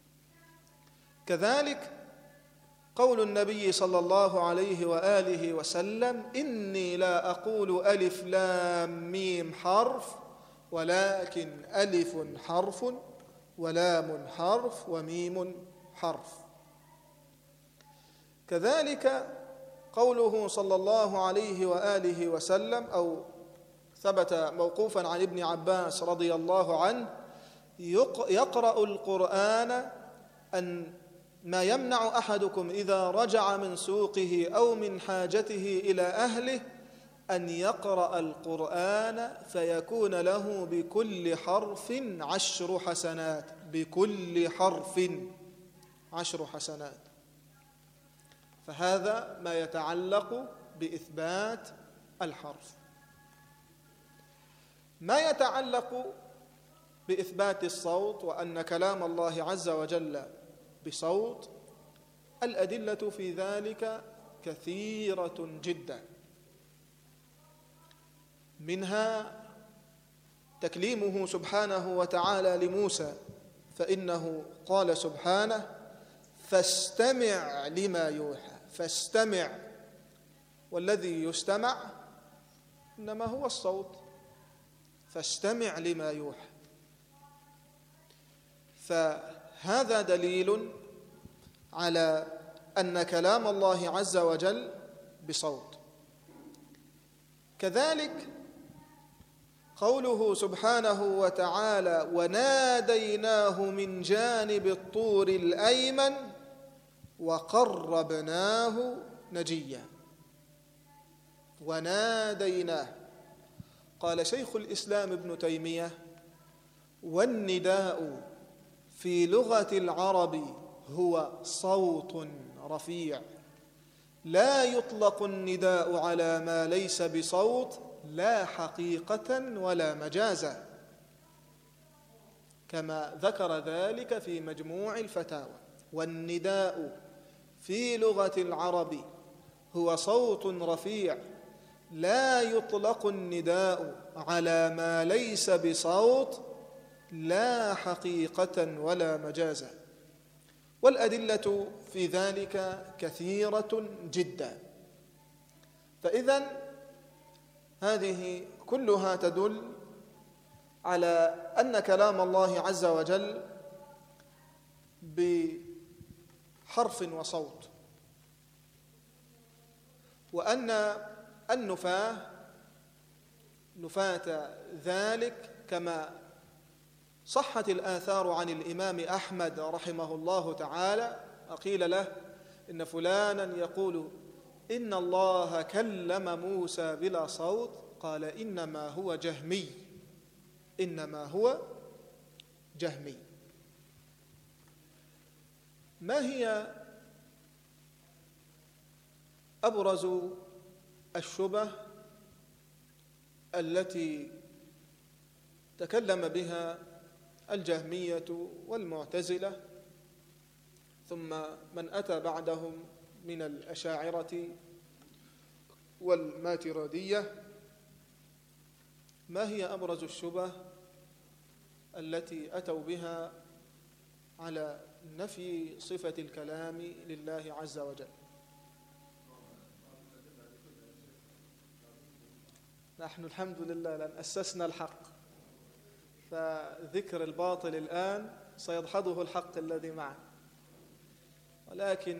كذلك قول النبي صلى الله عليه وآله وسلم: إني لا أقول ألف لام ميم حرف، ولكن ألف حرف ولام حرف وميم حرف. كذلك قوله صلى الله عليه وآله وسلم، أو ثبت موقوفا عن ابن عباس رضي الله عنه: يقرأ القرآن أن ما يمنع أحدكم إذا رجع من سوقه أو من حاجته إلى أهله أن يقرأ القرآن فيكون له بكل حرف عشر حسنات، بكل حرف عشر حسنات. فهذا ما يتعلق بإثبات الحرف. ما يتعلق بإثبات الصوت وأن كلام الله عز وجل بصوت، الأدلة في ذلك كثيرة جدا، منها تكليمه سبحانه وتعالى لموسى، فإنه قال سبحانه: فاستمع لما يوحى. فاستمع، والذي يستمع إنما هو الصوت، فاستمع لما يوحى. فهذا دليل على أن كلام الله عز وجل بصوت. كذلك قوله سبحانه وتعالى: وناديناه من جانب الطور الأيمن وقربناه نجيا. وناديناه، قال شيخ الإسلام ابن تيمية: والنداء في لغة العرب هو صوت رفيع، لا يطلق النداء على ما ليس بصوت، لا حقيقة ولا مجازا، كما ذكر ذلك في مجموع الفتاوى. والنداء في لغة العرب هو صوت رفيع، لا يطلق النداء على ما ليس بصوت، لا حقيقة ولا مجازا. والأدلة في ذلك كثيرة جدا. فإذن هذه كلها تدل على أن كلام الله عز وجل حرف وصوت، وأن النفاة نفاة ذلك كما صحت الآثار عن الإمام أحمد رحمه الله تعالى، قيل له إن فلانا يقول إن الله كلم موسى بلا صوت، قال إنما هو جهمي، إنما هو جهمي. ما هي أبرز الشبه التي تكلم بها الجهمية والمعتزلة ثم من أتى بعدهم من الأشاعرة والماتريدية؟ ما هي أبرز الشبه التي أتوا بها على نفي صفة الكلام لله عز وجل؟ نحن الحمد لله لن أسسنا الحق، فذكر الباطل الآن سيدحضه الحق الذي معه. ولكن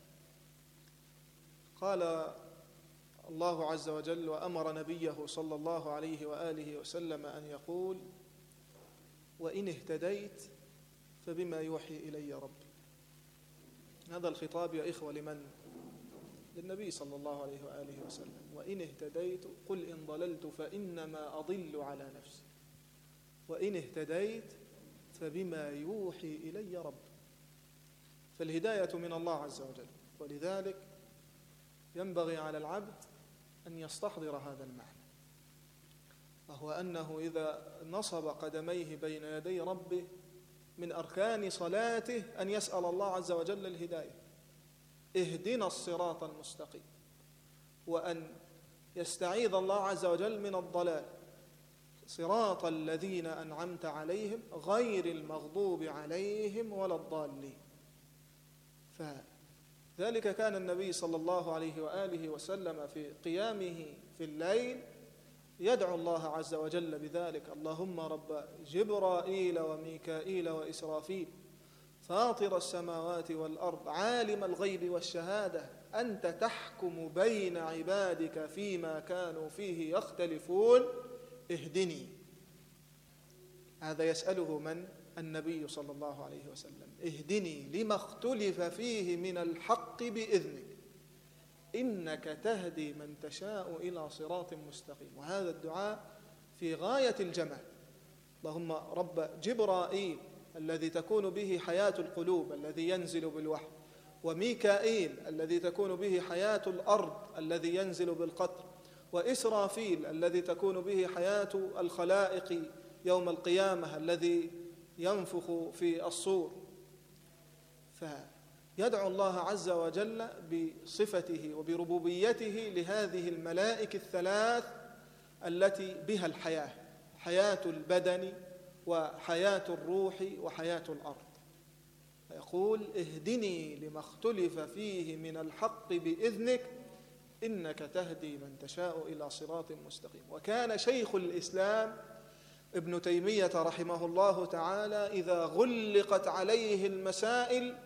قال الله عز وجل وأمر نبيه صلى الله عليه وآله وسلم أن يقول: وإن اهتديت فبما يوحي إلي ربي. هذا الخطاب يا إخوة لمن؟ للنبي صلى الله عليه وآله وسلم. وإن اهتديت قل إن ضللت فإنما أضل على نفسي، وإن اهتديت فبما يوحي إلي ربي. فالهداية من الله عز وجل، ولذلك ينبغي على العبد أن يستحضر هذا المعنى، وهو أنه إذا نصب قدميه بين يدي ربه من أركان صلاته أن يسأل الله عز وجل الهداية، اهدنا الصراط المستقيم، وأن يستعيذ الله عز وجل من الضلال، صراط الذين أنعمت عليهم غير المغضوب عليهم ولا الضالين. فذلك كان النبي صلى الله عليه وآله وسلم في قيامه في الليل يدعو الله عز وجل بذلك: اللهم رب جبرائيل وميكائيل وإسرافيل فاطر السماوات والأرض عالم الغيب والشهادة أنت تحكم بين عبادك فيما كانوا فيه يختلفون اهدني. هذا يسأله من؟ النبي صلى الله عليه وسلم: اهدني لما اختلف فيه من الحق بإذنك إنك تهدي من تشاء إلى صراط مستقيم. وهذا الدعاء في غاية الجمال. اللهم رب جبرائيل الذي تكون به حياة القلوب الذي ينزل بالوحي، وميكائيل الذي تكون به حياة الأرض الذي ينزل بالقطر، وإسرافيل الذي تكون به حياة الخلائق يوم القيامة الذي ينفخ في الصور. فيدعو الله عز وجل بصفته وبربوبيته لهذه الملائكة الثلاث التي بها الحياة، حياة البدن وحياة الروح وحياة الأرض. فيقول: اهدني لما اختلف فيه من الحق بإذنك إنك تهدي من تشاء إلى صراط مستقيم. وكان شيخ الإسلام ابن تيمية رحمه الله تعالى إذا غلقت عليه المسائل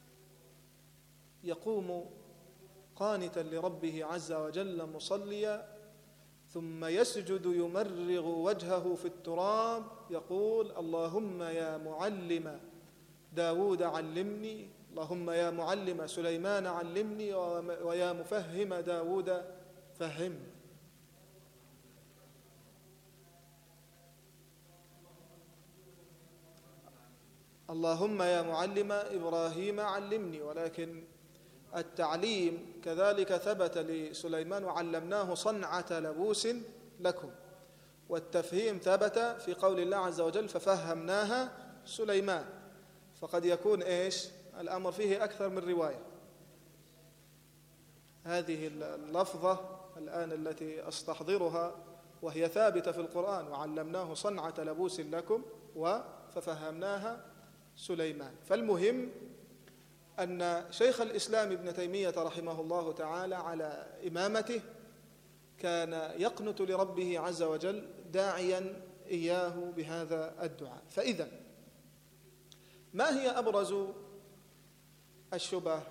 يقوم قانتا لربه عز وجل مصليا، ثم يسجد يمرغ وجهه في التراب يقول: اللهم يا معلم داود علمني، اللهم يا معلم سليمان علمني، ويا مفهم داود فهمني. اللهم يا معلم إبراهيم علمني. ولكن التعليم كذلك ثبت لسليمان: وعلمناه صنعة لبوس لكم. والتفهيم ثبت في قول الله عز وجل: ففهمناها سليمان. فقد يكون إيش الأمر فيه أكثر من رواية. هذه اللفظة الآن التي أستحضرها وهي ثابتة في القرآن: وعلمناه صنعة لبوس لكم وففهمناها سليمان. فالمهم أن شيخ الإسلام ابن تيمية رحمه الله تعالى على إمامته كان يقنت لربه عز وجل داعيا إياه بهذا الدعاء. فإذا ما هي أبرز الشبه.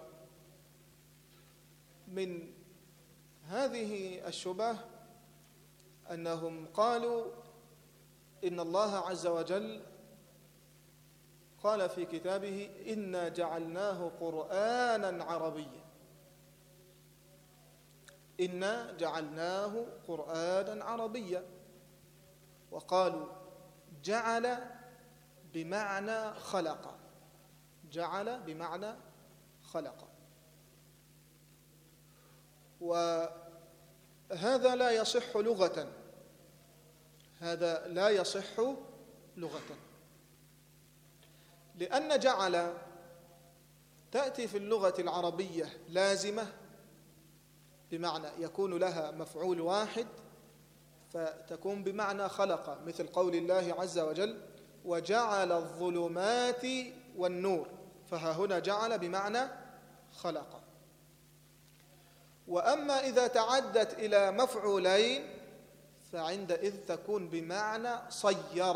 من هذه الشبه أنهم قالوا إن الله عز وجل قال في كتابه إنا جعلناه قرآنا عربيا. إنا جعلناه قرآنا عربيا، وقالوا جعل بمعنى خلق، جعل بمعنى خلق، وهذا لا يصح لغة، هذا لا يصح لغة، لأن جعل تأتي في اللغة العربية لازمة، بمعنى يكون لها مفعول واحد فتكون بمعنى خلق، مثل قول الله عز وجل وجعل الظلمات والنور، فها هنا جعل بمعنى خلق. وأما إذا تعدت إلى مفعولين فعندئذ تكون بمعنى صير،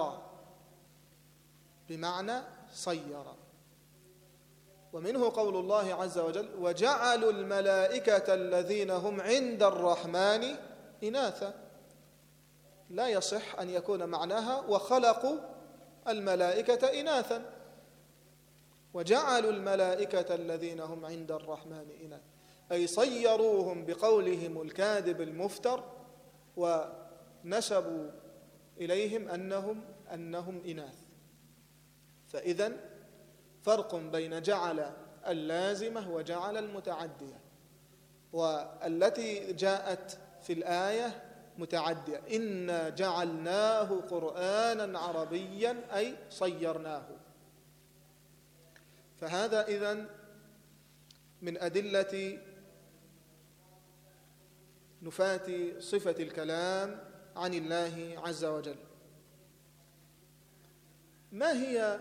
بمعنى صير. ومنه قول الله عز وجل وجعلوا الملائكة الذين هم عند الرحمن إناثا، لا يصح أن يكون معناها وخلقوا الملائكة إناثا، وجعلوا الملائكة الذين هم عند الرحمن إناثا، أي صيروهم بقولهم الكاذب المفتر، ونسبوا إليهم أنهم أنهم إناث. فإذن فرق بين جعل اللازمة وجعل المتعدية، والتي جاءت في الآية متعدية إنا جعلناه قرآنا عربيا أي صيرناه. فهذا إذن من أدلة نفاة صفة الكلام عن الله عز وجل. ما هي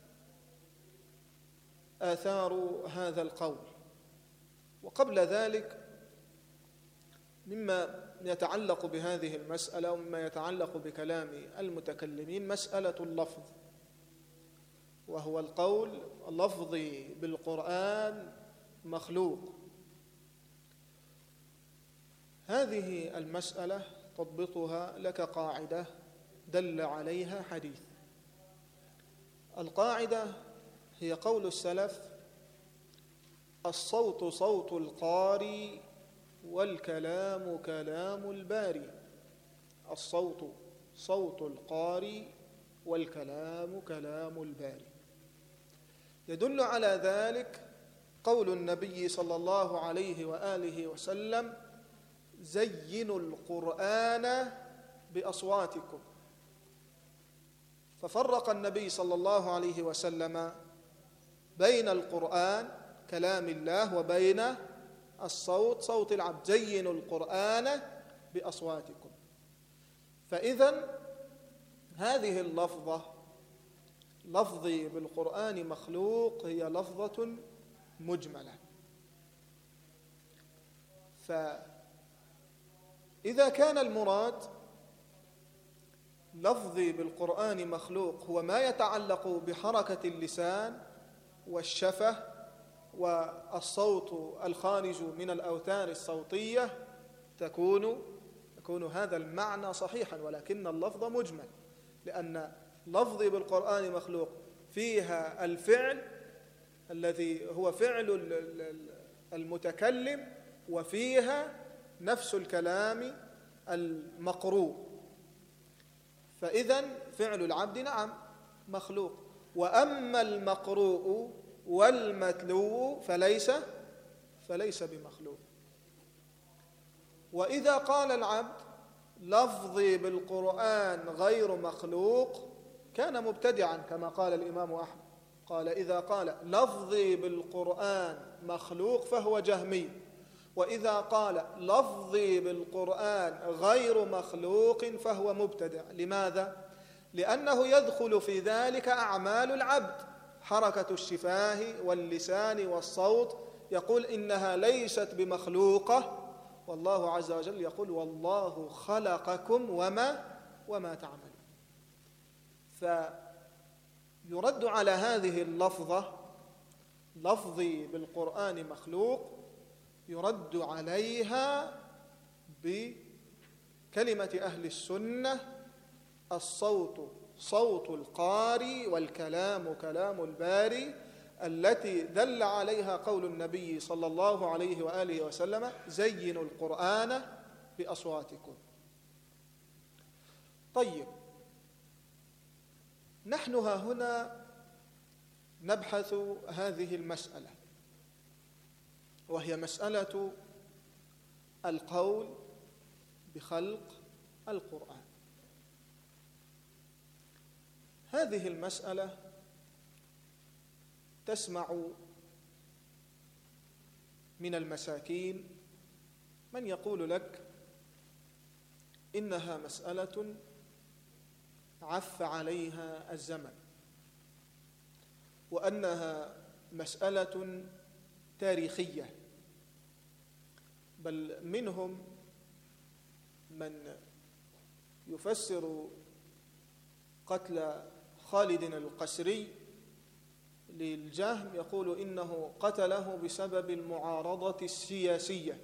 آثار هذا القول؟ وقبل ذلك مما يتعلق بهذه المسألة ومما يتعلق بكلام المتكلمين مسألة اللفظ، وهو القول اللفظي بالقرآن مخلوق. هذه المسألة تضبطها لك قاعدة دل عليها حديث. القاعدة هي قول السلف الصوت صوت القاري والكلام كلام الباري. الصوت صوت القاري والكلام كلام الباري. يدل على ذلك قول النبي صلى الله عليه وآله وسلم زينوا القرآن بأصواتكم. ففرق النبي صلى الله عليه وسلم بين القرآن كلام الله وبين الصوت صوت العبد. زينوا القرآن بأصواتكم. فإذن هذه اللفظة لفظي بالقرآن مخلوق هي لفظة مجملة. فإذا كان المراد لفظي بالقرآن مخلوق هو ما يتعلق بحركة اللسان والشفة والصوت الخارج من الأوتار الصوتية تكون يكون هذا المعنى صحيحا، ولكن اللفظ مجمل، لأن لفظي بالقرآن مخلوق فيها الفعل الذي هو فعل المتكلم، وفيها نفس الكلام المقروء. فإذن فعل العبد نعم مخلوق، وأما المقروء والمتلو فليس فليس بمخلوق. وإذا قال العبد لفظي بالقرآن غير مخلوق كان مبتدعا، كما قال الإمام أحمد، قال إذا قال لفظي بالقرآن مخلوق فهو جهمي، وإذا قال لفظي بالقرآن غير مخلوق فهو مبتدع. لماذا؟ لأنه يدخل في ذلك أعمال العبد، حركة الشفاه واللسان والصوت، يقول إنها ليست بمخلوقة، والله عز وجل يقول والله خلقكم وما وما تعملون. فيرد على هذه اللفظة لفظي بالقرآن مخلوق يرد عليها بكلمة أهل السنة: الصوت صوت القاري والكلام كلام الباري، التي دل عليها قول النبي صلى الله عليه وآله وسلم: زينوا القرآن بأصواتكم. طيب، نحن ها هنا نبحث هذه المسألة، وهي مسألة القول بخلق القرآن. هذه المسألة تسمع من المساكين من يقول لك إنها مسألة عف عليها الزمن، وأنها مسألة تاريخية، بل منهم من يفسر قتل خالد القسري للجهم يقول إنه قتله بسبب المعارضة السياسية،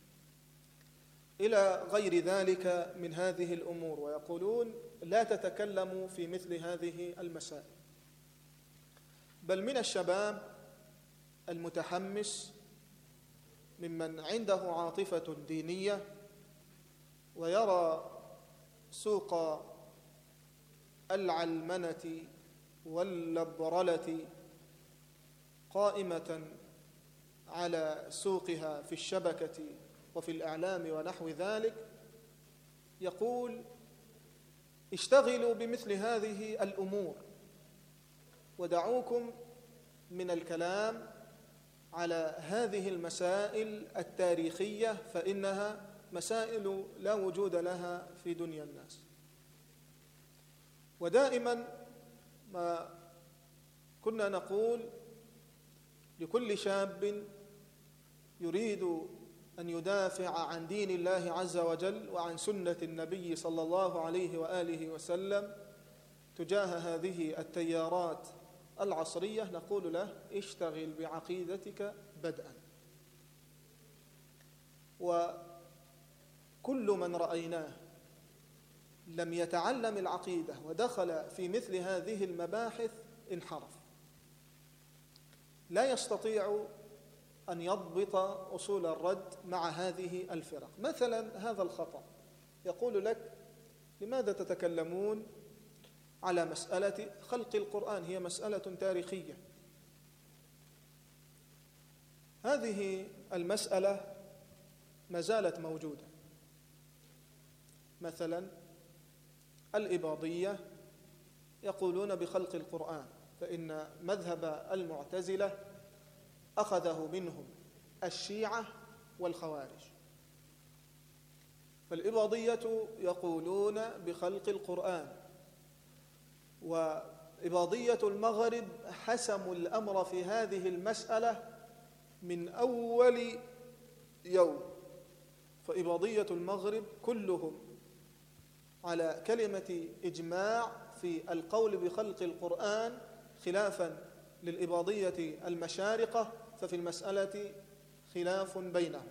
إلى غير ذلك من هذه الأمور، ويقولون لا تتكلموا في مثل هذه المسائل. بل من الشباب المتحمس ممن عنده عاطفة دينية ويرى سوق العلمنة واللبرلة قائمة على سوقها في الشبكة وفي الإعلام ونحو ذلك، يقول: اشتغلوا بمثل هذه الأمور ودعوكم من الكلام على هذه المسائل التاريخية، فإنها مسائل لا وجود لها في دنيا الناس. ودائما ما كنا نقول لكل شاب يريد أن يدافع عن دين الله عز وجل وعن سنة النبي صلى الله عليه وآله وسلم تجاه هذه التيارات العصرية، نقول له: اشتغل بعقيدتك بدءا. وكل من رأيناه لم يتعلم العقيدة ودخل في مثل هذه المباحث انحرف، لا يستطيع أن يضبط أصول الرد مع هذه الفرق. مثلا هذا الخطأ، يقول لك: لماذا تتكلمون على مسألة خلق القرآن؟ هي مسألة تاريخية. هذه المسألة ما زالت موجودة. مثلا الإباضية يقولون بخلق القرآن، فإن مذهب المعتزلة أخذه منهم الشيعة والخوارج. فالإباضية يقولون بخلق القرآن، وإباضية المغرب حسموا الأمر في هذه المسألة من أول يوم. فإباضية المغرب كلهم على كلمة إجماع في القول بخلق القرآن، خلافا للإباضية المشارقة، ففي المسألة خلاف بينهم.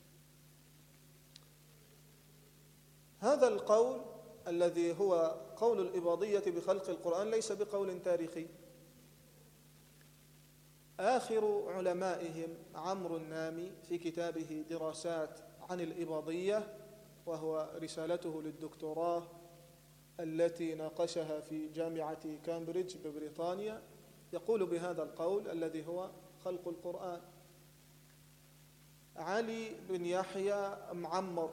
هذا القول الذي هو قول الإباضية بخلق القرآن ليس بقول تاريخي. آخر علمائهم عمرو النامي في كتابه دراسات عن الإباضية، وهو رسالته للدكتوراه التي ناقشها في جامعة كامبريدج ببريطانيا، يقول بهذا القول الذي هو خلق القرآن. علي بن يحيى معمر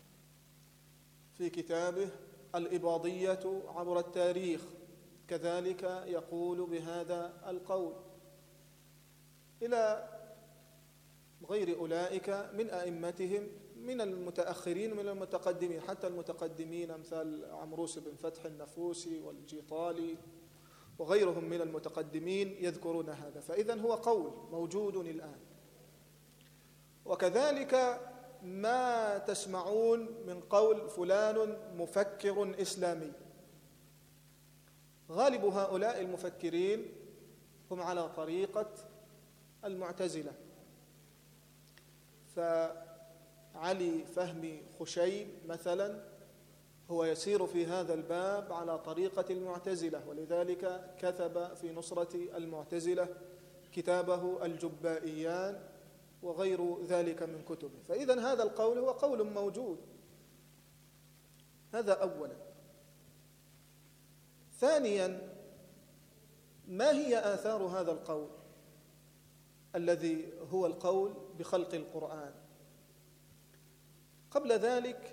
في كتابه الإباضية عبر التاريخ كذلك يقول بهذا القول، إلى غير أولئك من أئمتهم من المتأخرين من المتقدمين، حتى المتقدمين أمثال عمروس بن فتح النفوسي والجيطالي وغيرهم من المتقدمين يذكرون هذا. فإذن هو قول موجود الآن. وكذلك ما تسمعون من قول فلان مفكر إسلامي، غالب هؤلاء المفكرين هم على طريقة المعتزلة. فعلي فهمي خشيم مثلا هو يسير في هذا الباب على طريقة المعتزلة، ولذلك كتب في نصرة المعتزلة كتابه الجبائيان وغير ذلك من كتبه. فإذن هذا القول هو قول موجود، هذا أولا. ثانيا، ما هي آثار هذا القول الذي هو القول بخلق القرآن؟ قبل ذلك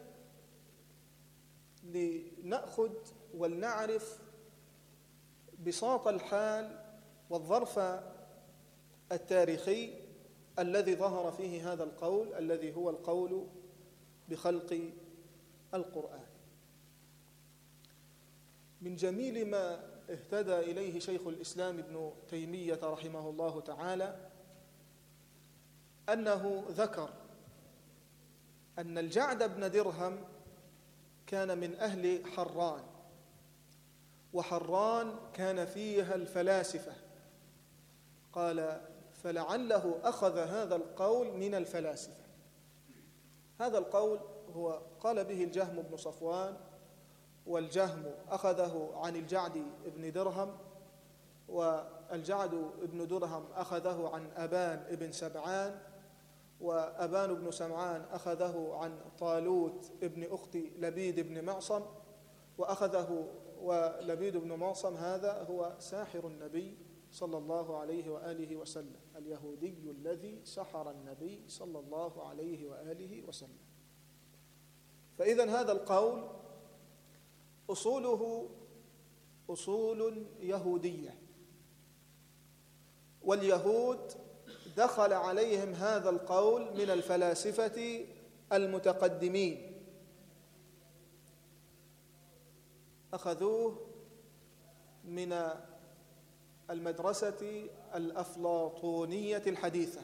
لنأخذ ولنعرف بساط الحال والظرف التاريخي الذي ظهر فيه هذا القول الذي هو القول بخلق القرآن. من جميل ما اهتدى إليه شيخ الإسلام ابن تيمية رحمه الله تعالى أنه ذكر أن الجعد بن درهم كان من أهل حران، وحران كان فيها الفلاسفة. قال فلعله أخذ هذا القول من الفلاسفة. هذا القول هو قال به الجهم بن صفوان، والجهم أخذه عن الجعد بن درهم، والجعد بن درهم أخذه عن أبان بن سبعان، وأبان بن سمعان أخذه عن طالوت ابن أخت لبيد بن معصم، وأخذه ولبيد بن معصم هذا هو ساحر النبي صلى الله عليه وآله وسلم، اليهودي الذي سحر النبي صلى الله عليه وآله وسلم. فإذن هذا القول أصوله أصول يهودية، واليهود دخل عليهم هذا القول من الفلاسفة المتقدمين، أخذوه من المدرسة الأفلاطونية الحديثة،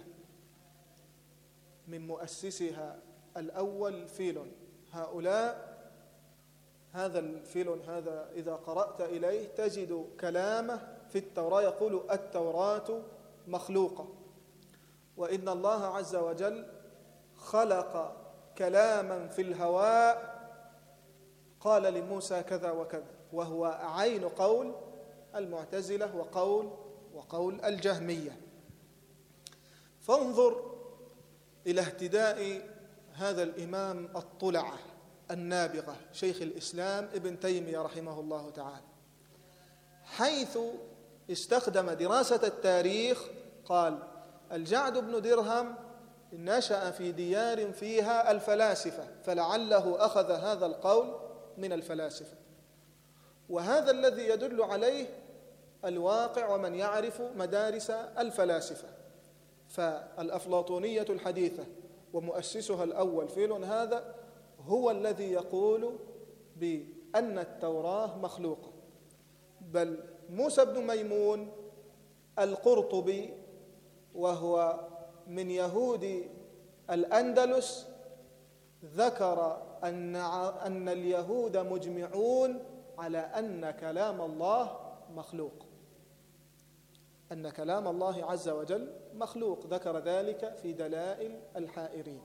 من مؤسسها الأول فيلون. هؤلاء هذا الفيلون هذا إذا قرأت إليه تجد كلامه في التوراة يقول التوراة مخلوقة، وإن الله عز وجل خلق كلاما في الهواء قال لموسى كذا وكذا، وهو عين قول المعتزلة وقول وقول الجهمية. فانظر إلى اهتداء هذا الإمام الطلعة النابغة شيخ الإسلام ابن تيمية رحمه الله تعالى، حيث استخدم دراسة التاريخ. قال الجعد بن درهم نشأ في ديار فيها الفلاسفة، فلعله أخذ هذا القول من الفلاسفة، وهذا الذي يدل عليه الواقع ومن يعرف مدارس الفلاسفة. فالأفلاطونية الحديثة ومؤسسها الأول فيلون هذا هو الذي يقول بأن التوراة مخلوقة، بل موسى بن ميمون القرطبي وهو من يهود الأندلس ذكر أن أن اليهود مجمعون على أن كلام الله مخلوق، أن كلام الله عز وجل مخلوق، ذكر ذلك في دلائل الحائرين.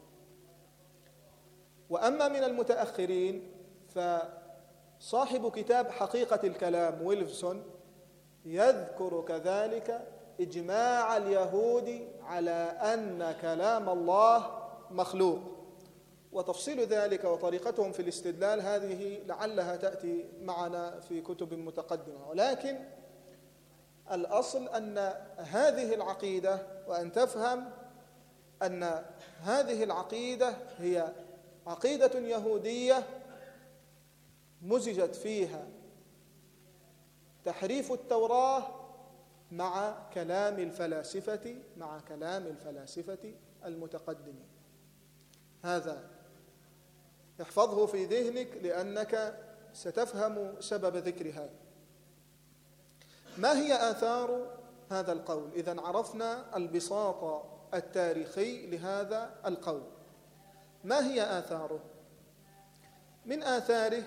وأما من المتأخرين فصاحب كتاب حقيقة الكلام ويلفسون يذكر كذلك إجماع اليهود على أن كلام الله مخلوق، وتفصيل ذلك وطريقتهم في الاستدلال هذه لعلها تأتي معنا في كتب متقدمة. ولكن الأصل أن هذه العقيدة، وأن تفهم أن هذه العقيدة هي عقيدة يهودية مزجت فيها تحريف التوراة مع كلام الفلاسفة مع كلام الفلاسفة المتقدمين. هذا احفظه في ذهنك لأنك ستفهم سبب ذكر هذا. ما هي آثار هذا القول؟ إذن عرفنا البساط التاريخي لهذا القول. ما هي آثاره؟ من آثاره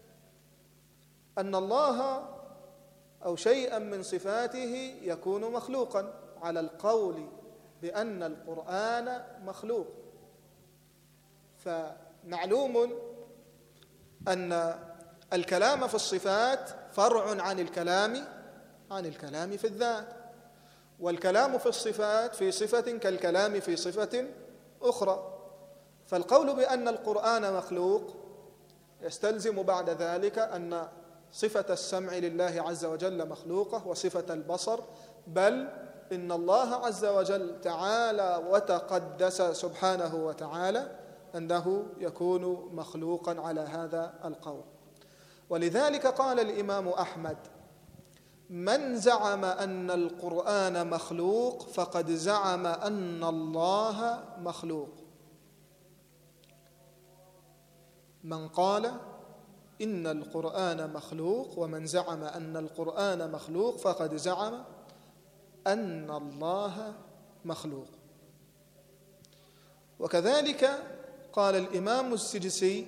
أن الله أو شيئا من صفاته يكون مخلوقا على القول بأن القرآن مخلوق. فمعلوم أن الكلام في الصفات فرع عن الكلام عن الكلام في الذات، والكلام في الصفات في صفة كالكلام في صفة أخرى. فالقول بأن القرآن مخلوق يستلزم بعد ذلك أن صفة السمع لله عز وجل مخلوقة، وصفة البصر، بل إن الله عز وجل تعالى وتقدس سبحانه وتعالى أنه يكون مخلوقا على هذا القول. ولذلك قال الإمام أحمد: من زعم أن القرآن مخلوق فقد زعم أن الله مخلوق. من قال إن القرآن مخلوق ومن زعم أن القرآن مخلوق فقد زعم أن الله مخلوق. وكذلك قال الإمام السجسي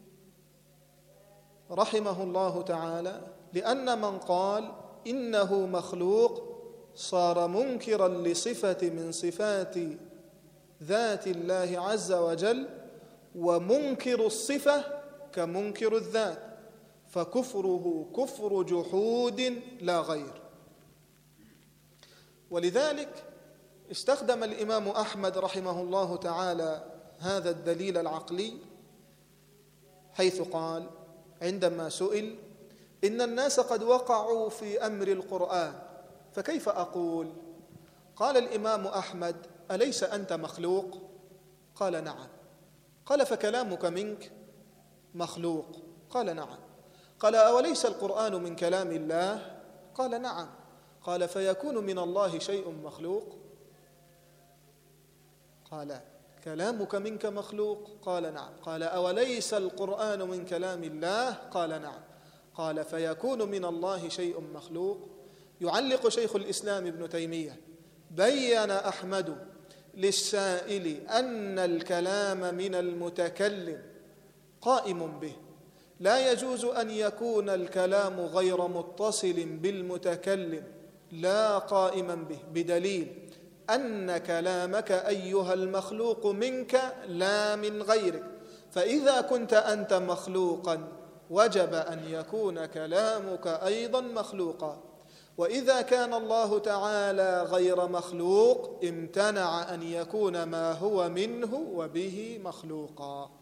رحمه الله تعالى: لأن من قال إنه مخلوق صار منكرا لصفة من صفات ذات الله عز وجل، ومنكر الصفة كمنكر الذات، فكفره كفر جحود لا غير. ولذلك استخدم الإمام أحمد رحمه الله تعالى هذا الدليل العقلي، حيث قال عندما سئل: إن الناس قد وقعوا في أمر القرآن فكيف أقول؟ قال الإمام أحمد: أليس أنت مخلوق؟ قال: نعم. قال: فكلامك منك مخلوق؟ قال: نعم. قال: أوليس القرآن من كلام الله؟ قال: نعم. قال: فيكون من الله شيء مخلوق؟ قال: كلامك منك مخلوق؟ قال: نعم. قال: أوليس القرآن من كلام الله؟ قال: نعم. قال: فيكون من الله شيء مخلوق؟ يعلق شيخ الإسلام ابن تيمية: بين أحمد للسائل أن الكلام من المتكلم قائم به، لا يجوز أن يكون الكلام غير متصل بالمتكلم لا قائما به، بدليل أن كلامك أيها المخلوق منك لا من غيرك، فإذا كنت أنت مخلوقا وجب أن يكون كلامك أيضا مخلوقا، وإذا كان الله تعالى غير مخلوق امتنع أن يكون ما هو منه وبه مخلوقا.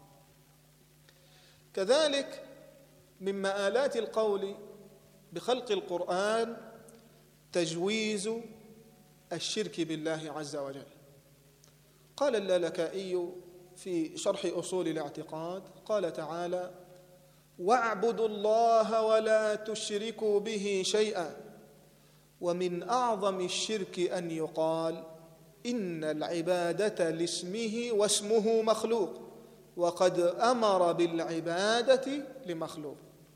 كذلك من مآلات القول بخلق القرآن تجويز الشرك بالله عز وجل. قال اللالكائي في شرح أصول الاعتقاد، قال تعالى: واعبدوا الله ولا تشركوا به شيئا. ومن أعظم الشرك أن يقال إن العبادة لاسمه واسمه مخلوق، وقد أمر بالعبادة لمخلوق.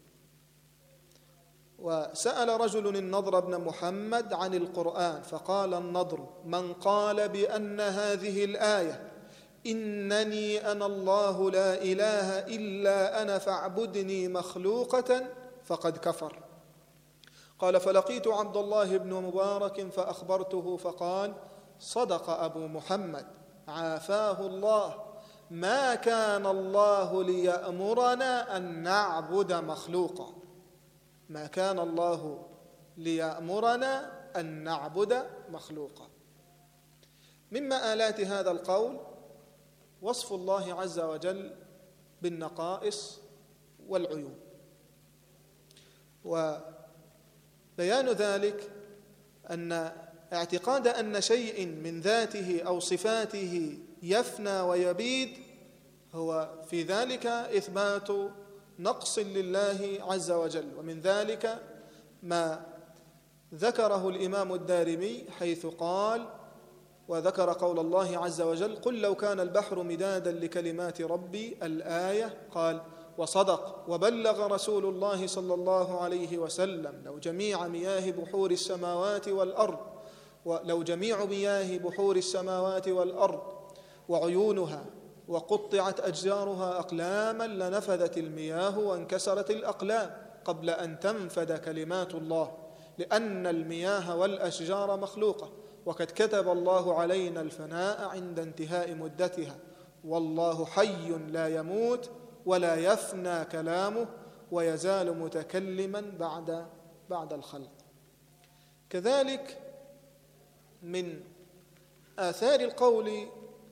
وسأل رجل النضر بن محمد عن القرآن فقال النضر: من قال بأن هذه الآية إنني أنا الله لا إله إلا أنا فاعبدني مخلوقة فقد كفر. قال: فلقيت عبد الله بن مبارك فأخبرته فقال: صدق أبو محمد عافاه الله، ما كان الله ليأمرنا أن نعبد مخلوقا. ما كان الله ليأمرنا أن نعبد مخلوقا. من مآلات هذا القول وصف الله عز وجل بالنقائص والعيوب، وبيان ذلك أن اعتقاد أن شيء من ذاته أو صفاته يفنى ويبيد هو في ذلك إثبات نقص لله عز وجل. ومن ذلك ما ذكره الإمام الدارمي حيث قال وذكر قول الله عز وجل: قل لو كان البحر مدادا لكلمات ربي الآية، قال: وصدق وبلغ رسول الله صلى الله عليه وسلم لو جميع مياه بحور السماوات والأرض ولو جميع مياه بحور السماوات والأرض وعيونها وقطعت أشجارها أقلاما لنفذت المياه وانكسرت الأقلام قبل أن تنفد كلمات الله، لأن المياه والأشجار مخلوقة وقد كتب الله علينا الفناء عند انتهاء مدتها، والله حي لا يموت ولا يفنى كلامه ويزال متكلما بعد بعد الخلق. كذلك من آثار القول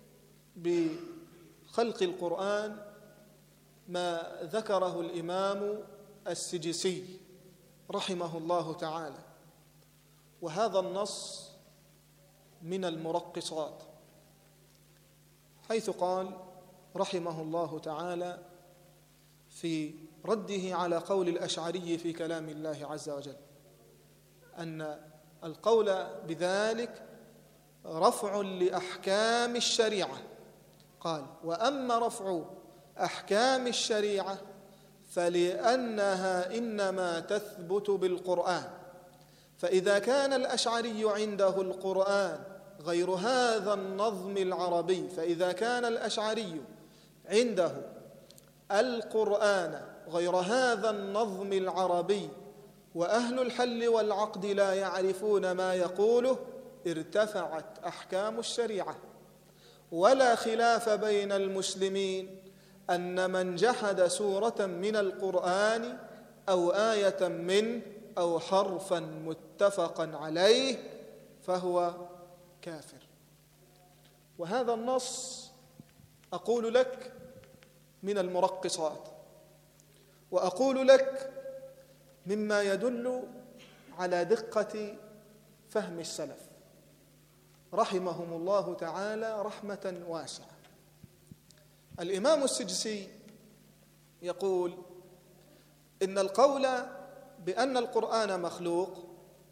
بخلق القرآن ما ذكره الإمام السجسي رحمه الله تعالى، وهذا النص من المرقصات، حيث قال رحمه الله تعالى في رده على قول الأشعري في كلام الله عز وجل أن القول بذلك رفع لأحكام الشريعة، قال: وأما رفع أحكام الشريعة فلأنها إنما تثبت بالقرآن، فإذا كان الأشعري عنده القرآن غير هذا النظم العربي فإذا كان الأشعري عنده القرآن غير هذا النظم العربي وأهل الحل والعقد لا يعرفون ما يقوله، ارتفعت أحكام الشريعة. ولا خلاف بين المسلمين أن من جحد سورة من القرآن أو آية منه أو حرفا متفقا عليه فهو كافر. وهذا النص أقول لك من المرقصات، وأقول لك مما يدل على دقة فهم السلف رحمهم الله تعالى رحمة واسعة. الإمام السجسي يقول إن القول بأن القرآن مخلوق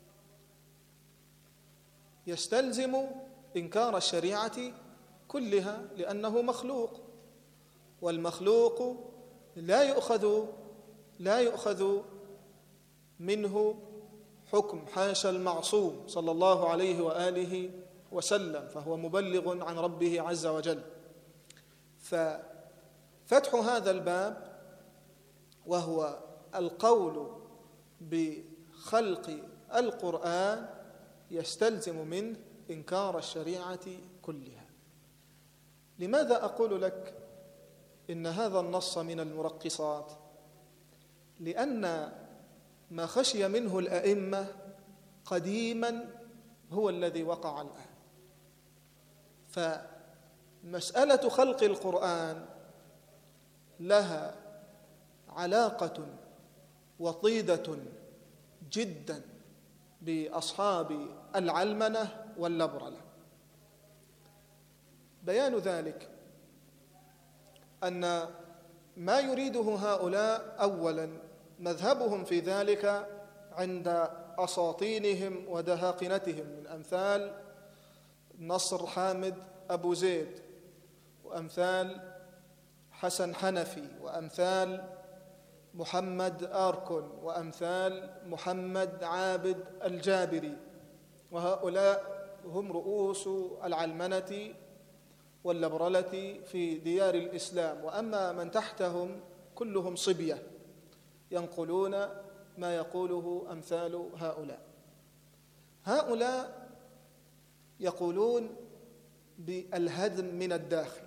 يستلزم إنكار الشريعة كلها، لأنه مخلوق، والمخلوق لا يؤخذ لا يؤخذ منه حكم، حاشا المعصوم صلى الله عليه وآله وسلم، فهو مبلغ عن ربه عز وجل. ففتح هذا الباب وهو القول بخلق القرآن يستلزم منه إنكار الشريعة كلها. لماذا أقول لك إن هذا النص من المرقصات؟ لأن ما خشي منه الأئمة قديما هو الذي وقع الآن. فمسألة خلق القرآن لها علاقة وطيدة جدا بأصحاب العلمنة واللبرلة. بيان ذلك أن ما يريده هؤلاء أولا مذهبهم في ذلك عند أساطينهم ودهاقنتهم من أمثال نصر حامد أبو زيد وأمثال حسن حنفي وأمثال محمد آركون وأمثال محمد عابد الجابري، وهؤلاء هم رؤوس العلمنة واللبرلة في ديار الإسلام. وأما من تحتهم كلهم صبية ينقلون ما يقوله أمثال هؤلاء. هؤلاء يقولون بالهدم من الداخل،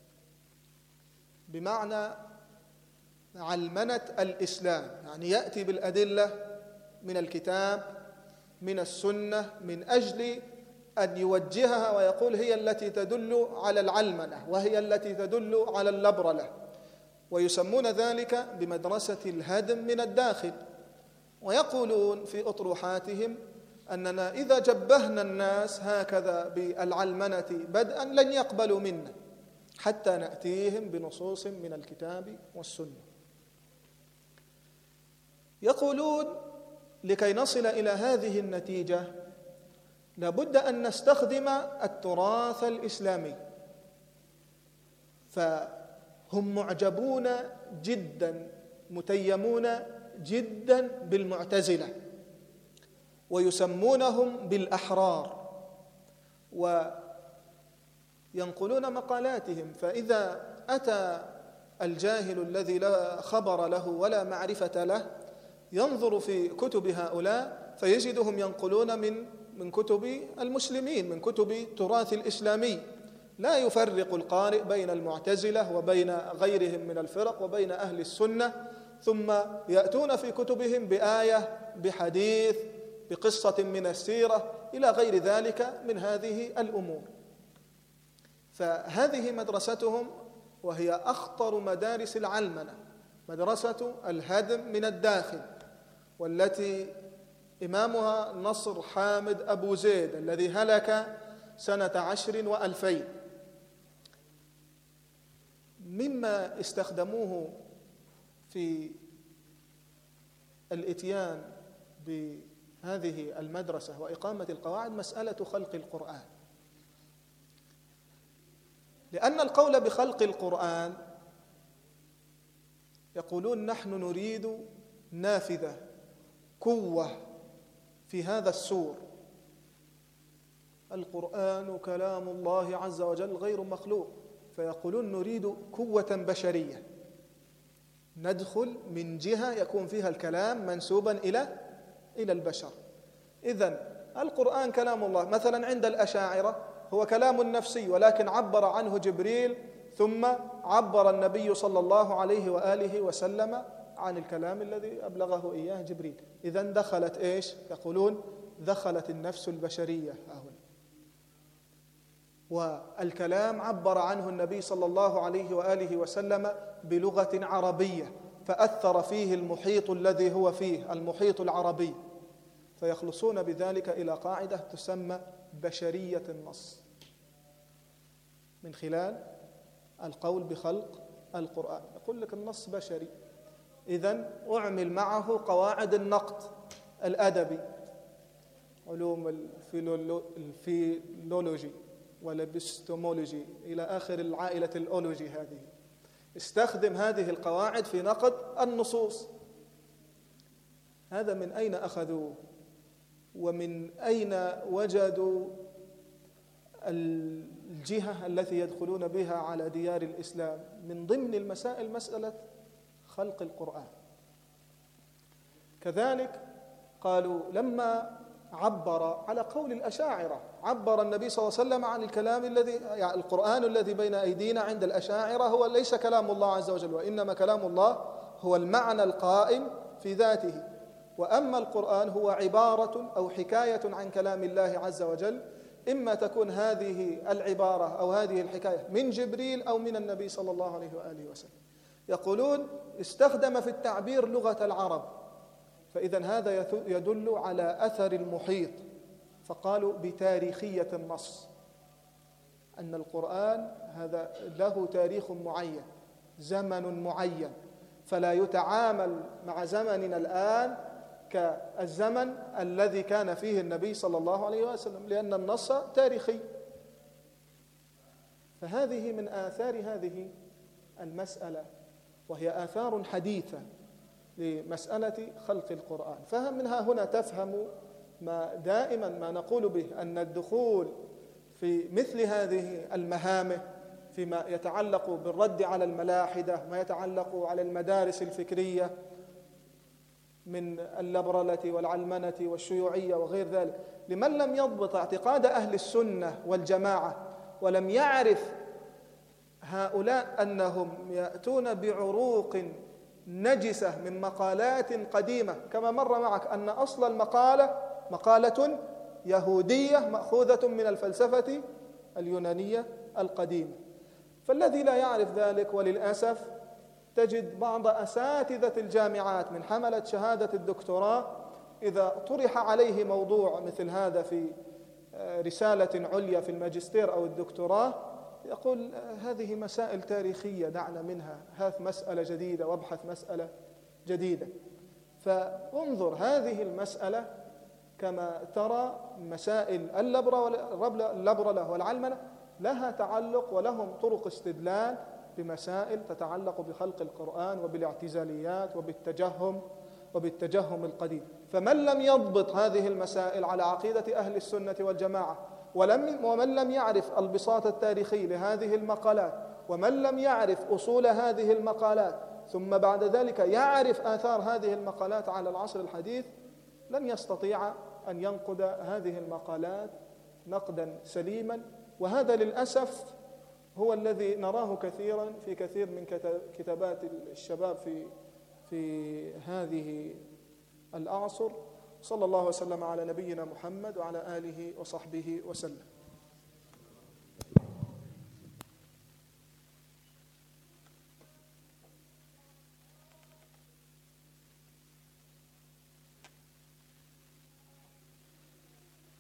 بمعنى علمنة الإسلام، يعني يأتي بالأدلة من الكتاب من السنة من أجل أن يوجهها ويقول هي التي تدل على العلمنة وهي التي تدل على اللبرلة، ويسمون ذلك بمدرسة الهدم من الداخل. ويقولون في أطروحاتهم أننا إذا جبهنا الناس هكذا بالعلمنة بدءا لن يقبلوا منا حتى نأتيهم بنصوص من الكتاب والسنة. يقولون لكي نصل إلى هذه النتيجة لابد أن نستخدم التراث الإسلامي، فهم معجبون جدا متيمون جدا بالمعتزلة ويسمونهم بالأحرار وينقلون مقالاتهم. فإذا أتى الجاهل الذي لا خبر له ولا معرفة له ينظر في كتب هؤلاء فيجدهم ينقلون من من كتب المسلمين، من كتب التراث الإسلامي، لا يفرق القارئ بين المعتزلة وبين غيرهم من الفرق وبين أهل السنة، ثم يأتون في كتبهم بآية، بحديث، بقصة من السيرة إلى غير ذلك من هذه الأمور. فهذه مدرستهم، وهي أخطر مدارس العلمنة، مدرسة الهدم من الداخل، والتي إمامها نصر حامد أبو زيد الذي هلك سنة عشر وألفين. مما استخدموه في الإتيان بهذه المدرسة وإقامة القواعد مسألة خلق القرآن، لأن القول بخلق القرآن يقولون نحن نريد نافذة، قوة في هذا السور. القرآن كلام الله عز وجل غير مخلوق، فيقولون نريد قوة بشرية ندخل من جهة يكون فيها الكلام منسوبا إلى إلى البشر. إذن القرآن كلام الله، مثلا عند الأشاعرة هو كلام نفسي، ولكن عبر عنه جبريل ثم عبر النبي صلى الله عليه وآله وسلم عن الكلام الذي أبلغه إياه جبريل. إذن دخلت إيش؟ يقولون دخلت النفس البشرية هنا، والكلام عبر عنه النبي صلى الله عليه وآله وسلم بلغة عربية، فأثر فيه المحيط الذي هو فيه، المحيط العربي، فيخلصون بذلك إلى قاعدة تسمى بشرية النص من خلال القول بخلق القرآن. يقول لك النص بشري، إذن أعمل معه قواعد النقد الأدبي، علوم الفيلولوجي والابستمولوجي إلى آخر العائلة الأولوجي، هذه استخدم هذه القواعد في نقد النصوص. هذا من أين أخذوه؟ ومن أين وجدوا الجهة التي يدخلون بها على ديار الإسلام؟ من ضمن المسائل مسألة خلق القرآن. كذلك قالوا لما عبر على قول الأشاعرة، عبر النبي صلى الله عليه وسلم عن الكلام الذي يعني القرآن الذي بين أيدينا عند الأشاعرة هو ليس كلام الله عز وجل، وإنما كلام الله هو المعنى القائم في ذاته، وأما القرآن هو عبارة أو حكاية عن كلام الله عز وجل، إما تكون هذه العبارة أو هذه الحكاية من جبريل أو من النبي صلى الله عليه وآله وسلم. يقولون استخدم في التعبير لغة العرب، فإذا هذا يدل على أثر المحيط، فقالوا بتاريخية النص، أن القرآن هذا له تاريخ معين، زمن معين، فلا يتعامل مع زمننا الآن كالزمن الذي كان فيه النبي صلى الله عليه وسلم، لأن النص تاريخي. فهذه من آثار هذه المسألة، وهي آثار حديثة لمسألة خلق القرآن. فهم منها هنا تفهم ما دائما ما نقول به، أن الدخول في مثل هذه المهامة فيما يتعلق بالرد على الملاحدة، ما يتعلق على المدارس الفكرية من اللبرلة والعلمنة والشيوعية وغير ذلك، لمن لم يضبط اعتقاد أهل السنة والجماعة ولم يعرف هؤلاء أنهم يأتون بعروق نجسة من مقالات قديمة، كما مر معك أن أصل المقالة مقالة يهودية مأخوذة من الفلسفة اليونانية القديمة. فالذي لا يعرف ذلك، وللأسف تجد بعض أساتذة الجامعات من حملة شهادة الدكتوراه إذا طرح عليه موضوع مثل هذا في رسالة عليا في الماجستير أو الدكتوراه، يقول هذه مسائل تاريخية دعنا منها، هذه مسألة جديدة وابحث مسألة جديدة. فانظر هذه المسألة كما ترى مسائل اللبرلة والعلمنة لها تعلق ولهم طرق استدلال بمسائل تتعلق بخلق القرآن وبالاعتزاليات وبالتجهم وبالتجهم القديم. فمن لم يضبط هذه المسائل على عقيدة أهل السنة والجماعة، ولم ومن لم يعرف البساط التاريخي لهذه المقالات، ومن لم يعرف أصول هذه المقالات، ثم بعد ذلك يعرف آثار هذه المقالات على العصر الحديث، لن يستطيع أن ينقد هذه المقالات نقدا سليما، وهذا للأسف هو الذي نراه كثيرا في كثير من كتابات الشباب في في هذه الأعصر. صلى الله وسلم على نبينا محمد وعلى آله وصحبه وسلم.